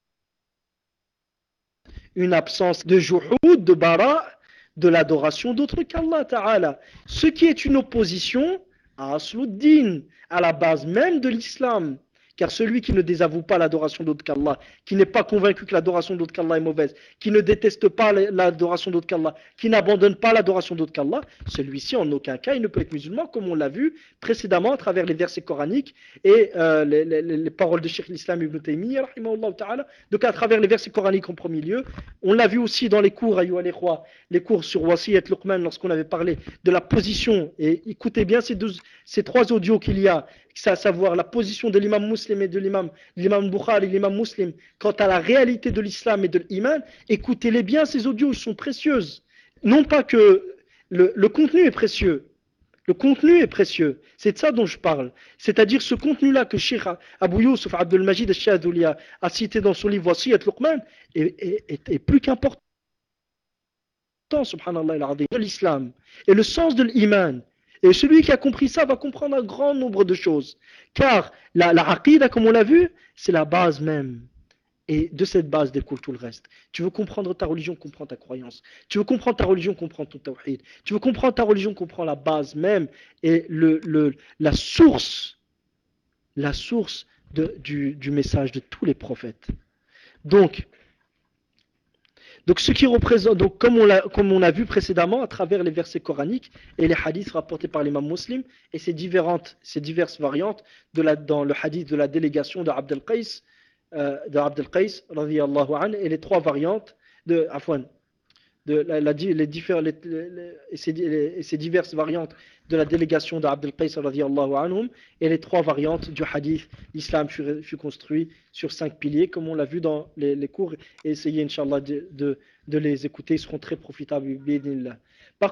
une absence de juhud, de bara, de l'adoration d'autre qu'Allah Ta'ala. Ce qui est une opposition à Asluddin, à la base même de l'islam. Car celui qui ne désavoue pas l'adoration d'autre qu'Allah, qui n'est pas convaincu que l'adoration d'autre qu'Allah est mauvaise, qui ne déteste pas l'adoration d'autre qu'Allah, qui n'abandonne pas l'adoration d'autre qu'Allah, celui-ci en aucun cas il ne peut être musulman, comme on l'a vu précédemment à travers les versets coraniques et euh, les, les, les paroles de Cheikh l'Islam Ibn Taymiyyah, rahimahullah ta'ala. Donc à travers les versets coraniques en premier lieu, on l'a vu aussi dans les cours, les cours sur Wasiyat Luqman, lorsqu'on avait parlé de la position, et écoutez bien ces, deux, ces trois audios qu'il y a, à savoir la position de l'imam muslim et de l'imam, l'imam Bukhari et l'imam muslim quant à la réalité de l'islam et de l'iman, écoutez-les bien, ces audios ils sont précieuses. Non pas que le, le contenu est précieux, le contenu est précieux, c'est de ça dont je parle. C'est-à-dire ce contenu-là que Cheikh Abu Yusuf Abdul Majid al-Shadhuli a, a cité dans son livre Wasiyat Luqman est, est, est, est plus qu'important, subhanallah al-azim, de l'islam et le sens de l'iman. Et celui qui a compris ça va comprendre un grand nombre de choses. Car la, la aqidah, comme on l'a vu, c'est la base même. Et de cette base découle tout le reste. Tu veux comprendre ta religion, comprends ta croyance. Tu veux comprendre ta religion, comprends ton tawhid. Tu veux comprendre ta religion, comprends la base même et le, le, la source, la source de, du, du message de tous les prophètes. Donc, donc ce qui représente, donc comme on l'a, comme on a vu précédemment à travers les versets coraniques et les hadiths rapportés par l'imam muslim et ces différentes, ces diverses variantes de la, dans le hadith de la délégation de Abd al-Qais, euh, de Abd al-Qais radiyallahu anhu, et les trois variantes de Afwan, de la, la, les, diffère, les, les, et, ces, les, et ces diverses variantes de la délégation d'Abd al-Qais radiyallahu anhum, et les trois variantes du hadith. L'islam fut, fut construit sur cinq piliers, comme on l'a vu dans les, les cours, et essayez, Inch'Allah, de, de, de les écouter, ils seront très profitables. Par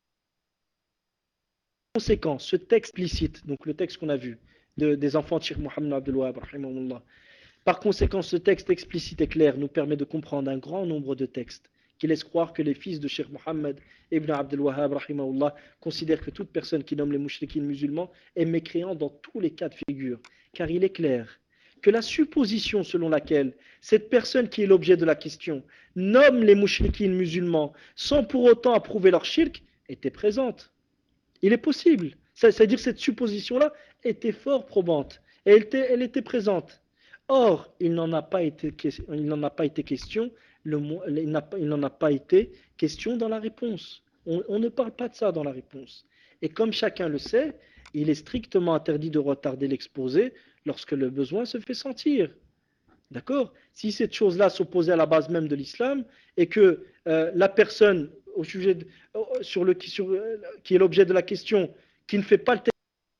conséquent, ce texte explicite, donc le texte qu'on a vu, de, des enfants de Cheikh Mohammed Abdul Wahhab, rahimahullah, par conséquent, ce texte explicite et clair nous permet de comprendre un grand nombre de textes qui laissent croire que les fils de Cheikh Mohammed ibn Abdul Wahhab rahimahullah considèrent que toute personne qui nomme les mouchriquines musulmans est mécréant dans tous les cas de figure. Car il est clair que la supposition selon laquelle cette personne qui est l'objet de la question nomme les mouchriquines musulmans sans pour autant approuver leur shirk était présente. Il est possible. C'est-à-dire que cette supposition-là était fort probante. Et elle était, elle était présente. Or, il n'en a pas été, il n'en a pas été question, le, il n'en a pas été question dans la réponse. On, on ne parle pas de ça dans la réponse. Et comme chacun le sait, il est strictement interdit de retarder l'exposé lorsque le besoin se fait sentir. D'accord? Si cette chose-là s'opposait à la base même de l'islam et que euh, la personne au sujet de, sur le, sur, qui est l'objet de la question, qui ne fait pas le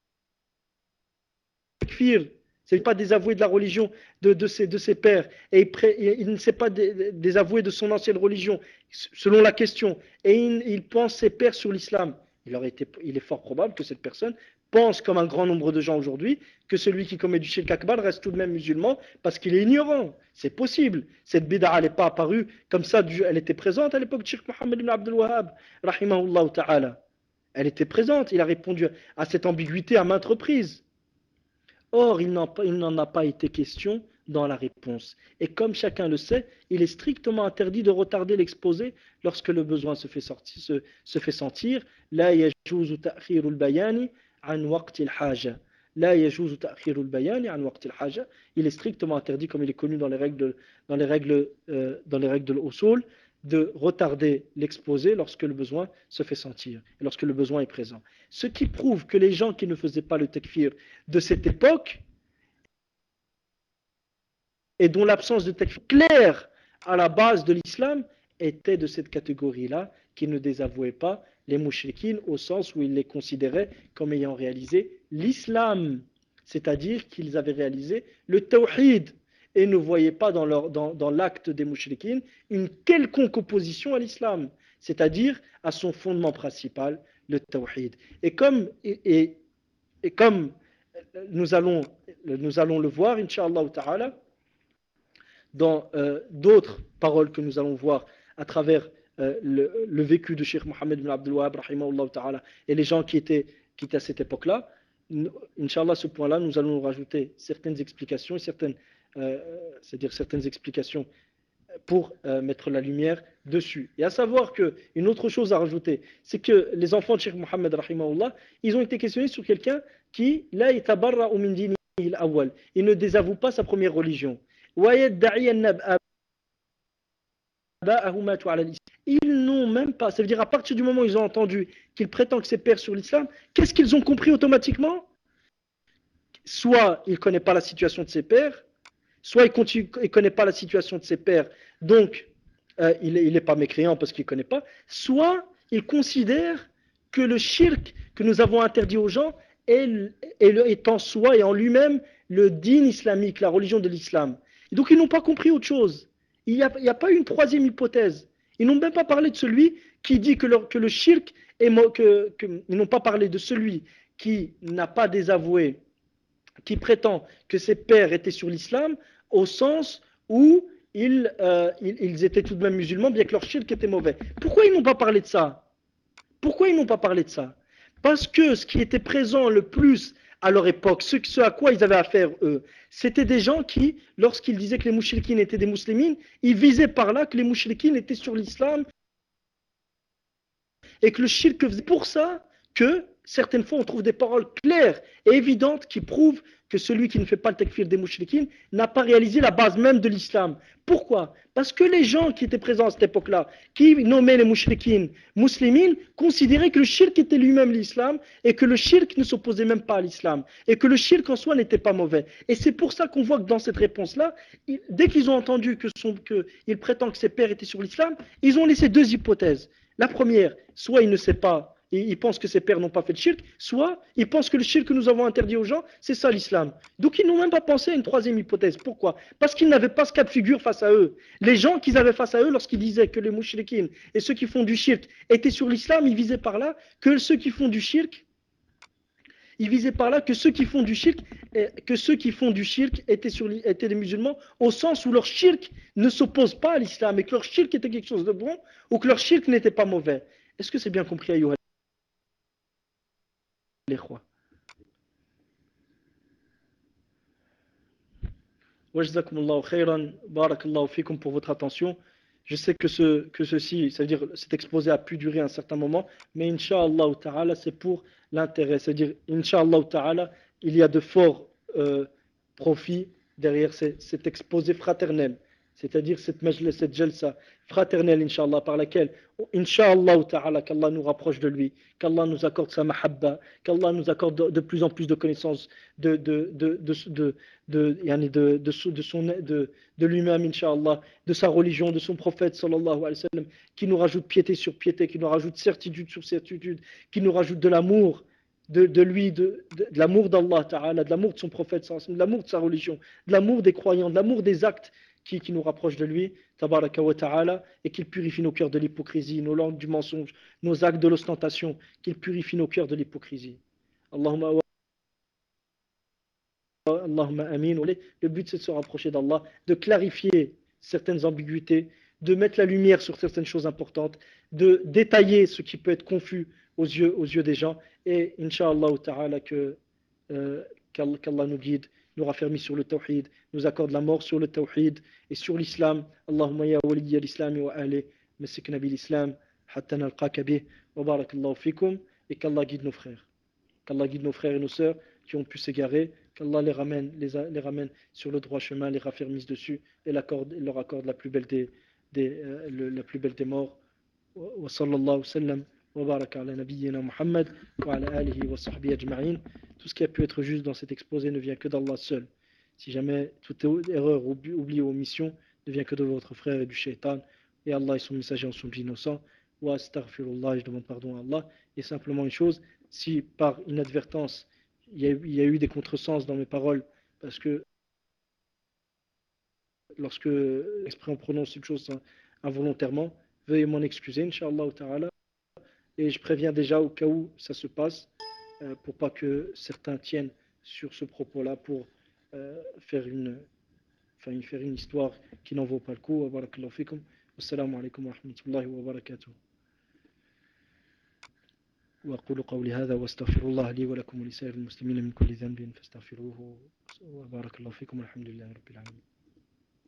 takfir, ce n'est pas désavoué de la religion de, de, ses, de ses pères, et il, il ne s'est pas désavoué de son ancienne religion, selon la question, et il, il pense ses pères sur l'islam. Il, il est fort probable que cette personne pense, comme un grand nombre de gens aujourd'hui, que celui qui commet du shirk akbar reste tout de même musulman parce qu'il est ignorant. C'est possible. Cette bid'a n'est pas apparue comme ça, elle était présente à l'époque de Cheikh Mohammed ibn Abdul Wahhab, rahimahullah ta'ala. Elle était présente, il a répondu à cette ambiguïté à maintes reprises. Or, il n'en a pas été question dans la réponse. Et comme chacun le sait, il est strictement interdit de retarder l'exposé lorsque le besoin se fait, sortir, se, se fait sentir. La yajuzu ta'khirul bayani an waqtil haja. La yajuzu ta'khirul bayani an waqtil haja. Il est strictement interdit, comme il est connu dans les règles, dans les règles, euh, dans les règles de l'usul, de retarder l'exposé lorsque le besoin se fait sentir, et lorsque le besoin est présent. Ce qui prouve que les gens qui ne faisaient pas le takfir de cette époque, et dont l'absence de takfir claire à la base de l'islam, étaient de cette catégorie-là, qui ne désavouaient pas les mouchrikines au sens où ils les considéraient comme ayant réalisé l'islam, c'est-à-dire qu'ils avaient réalisé le tawhid, et ne voyaient pas dans, leur, dans, dans l'acte des mouchrikines une quelconque opposition à l'islam, c'est-à-dire à son fondement principal, le tawhid. Et comme, et, et, et comme nous, allons, nous allons le voir, Inch'Allah ta'ala, dans euh, d'autres paroles que nous allons voir à travers euh, le, le vécu de Cheikh Mohammed ibn Abdul Wahhab, rahimahullah ta'ala, et les gens qui étaient, qui étaient à cette époque-là, Inch'Allah, ce point-là, nous allons rajouter certaines explications et certaines Euh, c'est-à-dire certaines explications pour euh, mettre la lumière dessus. Et à savoir qu'une autre chose à rajouter, c'est que les enfants de Cheikh Mohammed, rahimahullah, ils ont été questionnés sur quelqu'un qui, la yatabarra'u min dinihi al-awwal, il ne désavoue pas sa première religion. Ils n'ont même pas, ça veut dire à partir du moment où ils ont entendu qu'il prétend que c'est père sur l'islam, qu'est-ce qu'ils ont compris automatiquement? Soit il ne connaît pas la situation de ses pères, soit il ne connaît pas la situation de ses pères, donc euh, il n'est pas mécréant parce qu'il ne connaît pas, soit il considère que le shirk que nous avons interdit aux gens est, est, est en soi et en lui-même le din islamique, la religion de l'islam. Et donc ils n'ont pas compris autre chose. Il n'y a, a pas une troisième hypothèse. Ils n'ont même pas parlé de celui qui dit que le, que le shirk est... Que, que, ils n'ont pas parlé de celui qui n'a pas désavoué, qui prétend que ses pères étaient sur l'islam, au sens où ils, euh, ils, ils étaient tout de même musulmans, bien que leur shirk était mauvais. Pourquoi ils n'ont pas parlé de ça? Pourquoi ils n'ont pas parlé de ça? Parce que ce qui était présent le plus à leur époque, ce, ce à quoi ils avaient affaire, eux, c'était des gens qui, lorsqu'ils disaient que les mouchrikines étaient des musulmans, ils visaient par là que les mouchrikines étaient sur l'islam et que le shirk faisait pour ça que certaines fois on trouve des paroles claires et évidentes qui prouvent que celui qui ne fait pas le takfir des mouchrikines n'a pas réalisé la base même de l'islam. Pourquoi? Parce que les gens qui étaient présents à cette époque-là, qui nommaient les mouchrikines muslimines, considéraient que le shirk était lui-même l'islam et que le shirk ne s'opposait même pas à l'islam et que le shirk en soi n'était pas mauvais. Et c'est pour ça qu'on voit que dans cette réponse-là, dès qu'ils ont entendu que son, que, il prétend que ses pères étaient sur l'islam, ils ont laissé deux hypothèses. La première, soit il ne sait pas, et il pense que ses pères n'ont pas fait de shirk, soit il pense que le shirk que nous avons interdit aux gens, c'est ça l'islam. Donc ils n'ont même pas pensé à une troisième hypothèse. Pourquoi? Parce qu'ils n'avaient pas ce cas de figure face à eux. Les gens qu'ils avaient face à eux, lorsqu'ils disaient que les mouchriquines et ceux qui font du shirk étaient sur l'islam, ils visaient par là que ceux qui font du shirk, ils visaient par là que ceux qui font du shirk, que ceux qui font du shirk étaient, sur, étaient des musulmans, au sens où leur shirk ne s'oppose pas à l'islam, et que leur shirk était quelque chose de bon, ou que leur shirk n'était pas mauvais. Est-ce que c'est bien compris, Ayyuha l'Ikhwa? Wajzakumullahu khayran, barakallahu fikum pour votre attention. Je sais que, ce, que ceci, c'est-à-dire cet exposé a pu durer un certain moment, mais Inch'Allah ta'ala, c'est pour l'intérêt. C'est-à-dire, Inch'Allah ta'ala, il y a de forts euh, profits derrière cet, cet exposé fraternel. C'est-à-dire cette majlis, cette jalsa fraternelle, Inch'Allah, par laquelle, Inch'Allah ta'ala, qu'Allah nous rapproche de lui, qu'Allah nous accorde sa mahabba, qu'Allah nous accorde de, de plus en plus de connaissances de, de, de, de, de, de, de, de, de, de, son, de, de lui-même, Inch'Allah, de sa religion, de son prophète, sallallahu alayhi wa sallam, qui nous rajoute piété sur piété, qui nous rajoute certitude sur certitude, qui nous rajoute de l'amour de, de lui, de, de, de l'amour d'Allah Ta'ala, de l'amour de son prophète, de l'amour de sa religion, de l'amour des croyants, de l'amour des actes qui, qui nous rapprochent de lui, Tabaraka wa Ta'ala, et qu'il purifie nos cœurs de l'hypocrisie, nos langues du mensonge, nos actes de l'ostentation, qu'il purifie nos cœurs de l'hypocrisie. Allahumma Allahumma amin. Le but c'est de se rapprocher d'Allah, de clarifier certaines ambiguïtés, de mettre la lumière sur certaines choses importantes, de détailler ce qui peut être confus aux yeux, aux yeux des gens, et Inch'Allah ta'ala que euh, qu'Allah nous guide, nous raffermit sur le tawhid, nous accorde la mort sur le tawhid et sur l'islam. Allahumma ya waliya l'islam wa ahli, massikna bil islam, hatta nalqaka bih, wa barakallahu fikum, et qu'Allah guide nos frères. Qu'Allah guide nos frères et nos sœurs qui ont pu s'égarer, qu'Allah les ramène, les, a, les ramène sur le droit chemin, les raffermisse dessus et l'accorde, leur accorde la plus belle des, des, euh, le, la plus belle des morts. Wa sallallahu sallam wa baraka ala nabiyyina Muhammad wa ala alihi wa sahbihi ajma'in. Tout ce qui a pu être juste dans cet exposé ne vient que d'Allah seul. Si jamais toute erreur, oubli ou omission ne vient que de votre frère et du shaitan, et Allah et son messager en sont innocents. Wa astaghfirullah, je demande pardon à Allah. Et simplement une chose, si par inadvertance il y, a, il y a eu des contresens dans mes paroles, parce que lorsque l'exprès on prononce une chose involontairement, veuillez m'en excuser, Inch'Allah ta'ala, et je préviens déjà au cas où ça se passe, euh, pour pas que certains tiennent sur ce propos-là pour euh, faire, une, enfin, faire une histoire qui n'en vaut pas le coup. Wa barakallahu fikum. Wassalamu alaikum wa rahmatullahi wa barakatuh. وأقول قولي هذا واستغفر الله لي ولكم ولسائر المسلمين من كل ذنب فاستغفروه وبارك الله فيكم والحمد لله رب العالمين.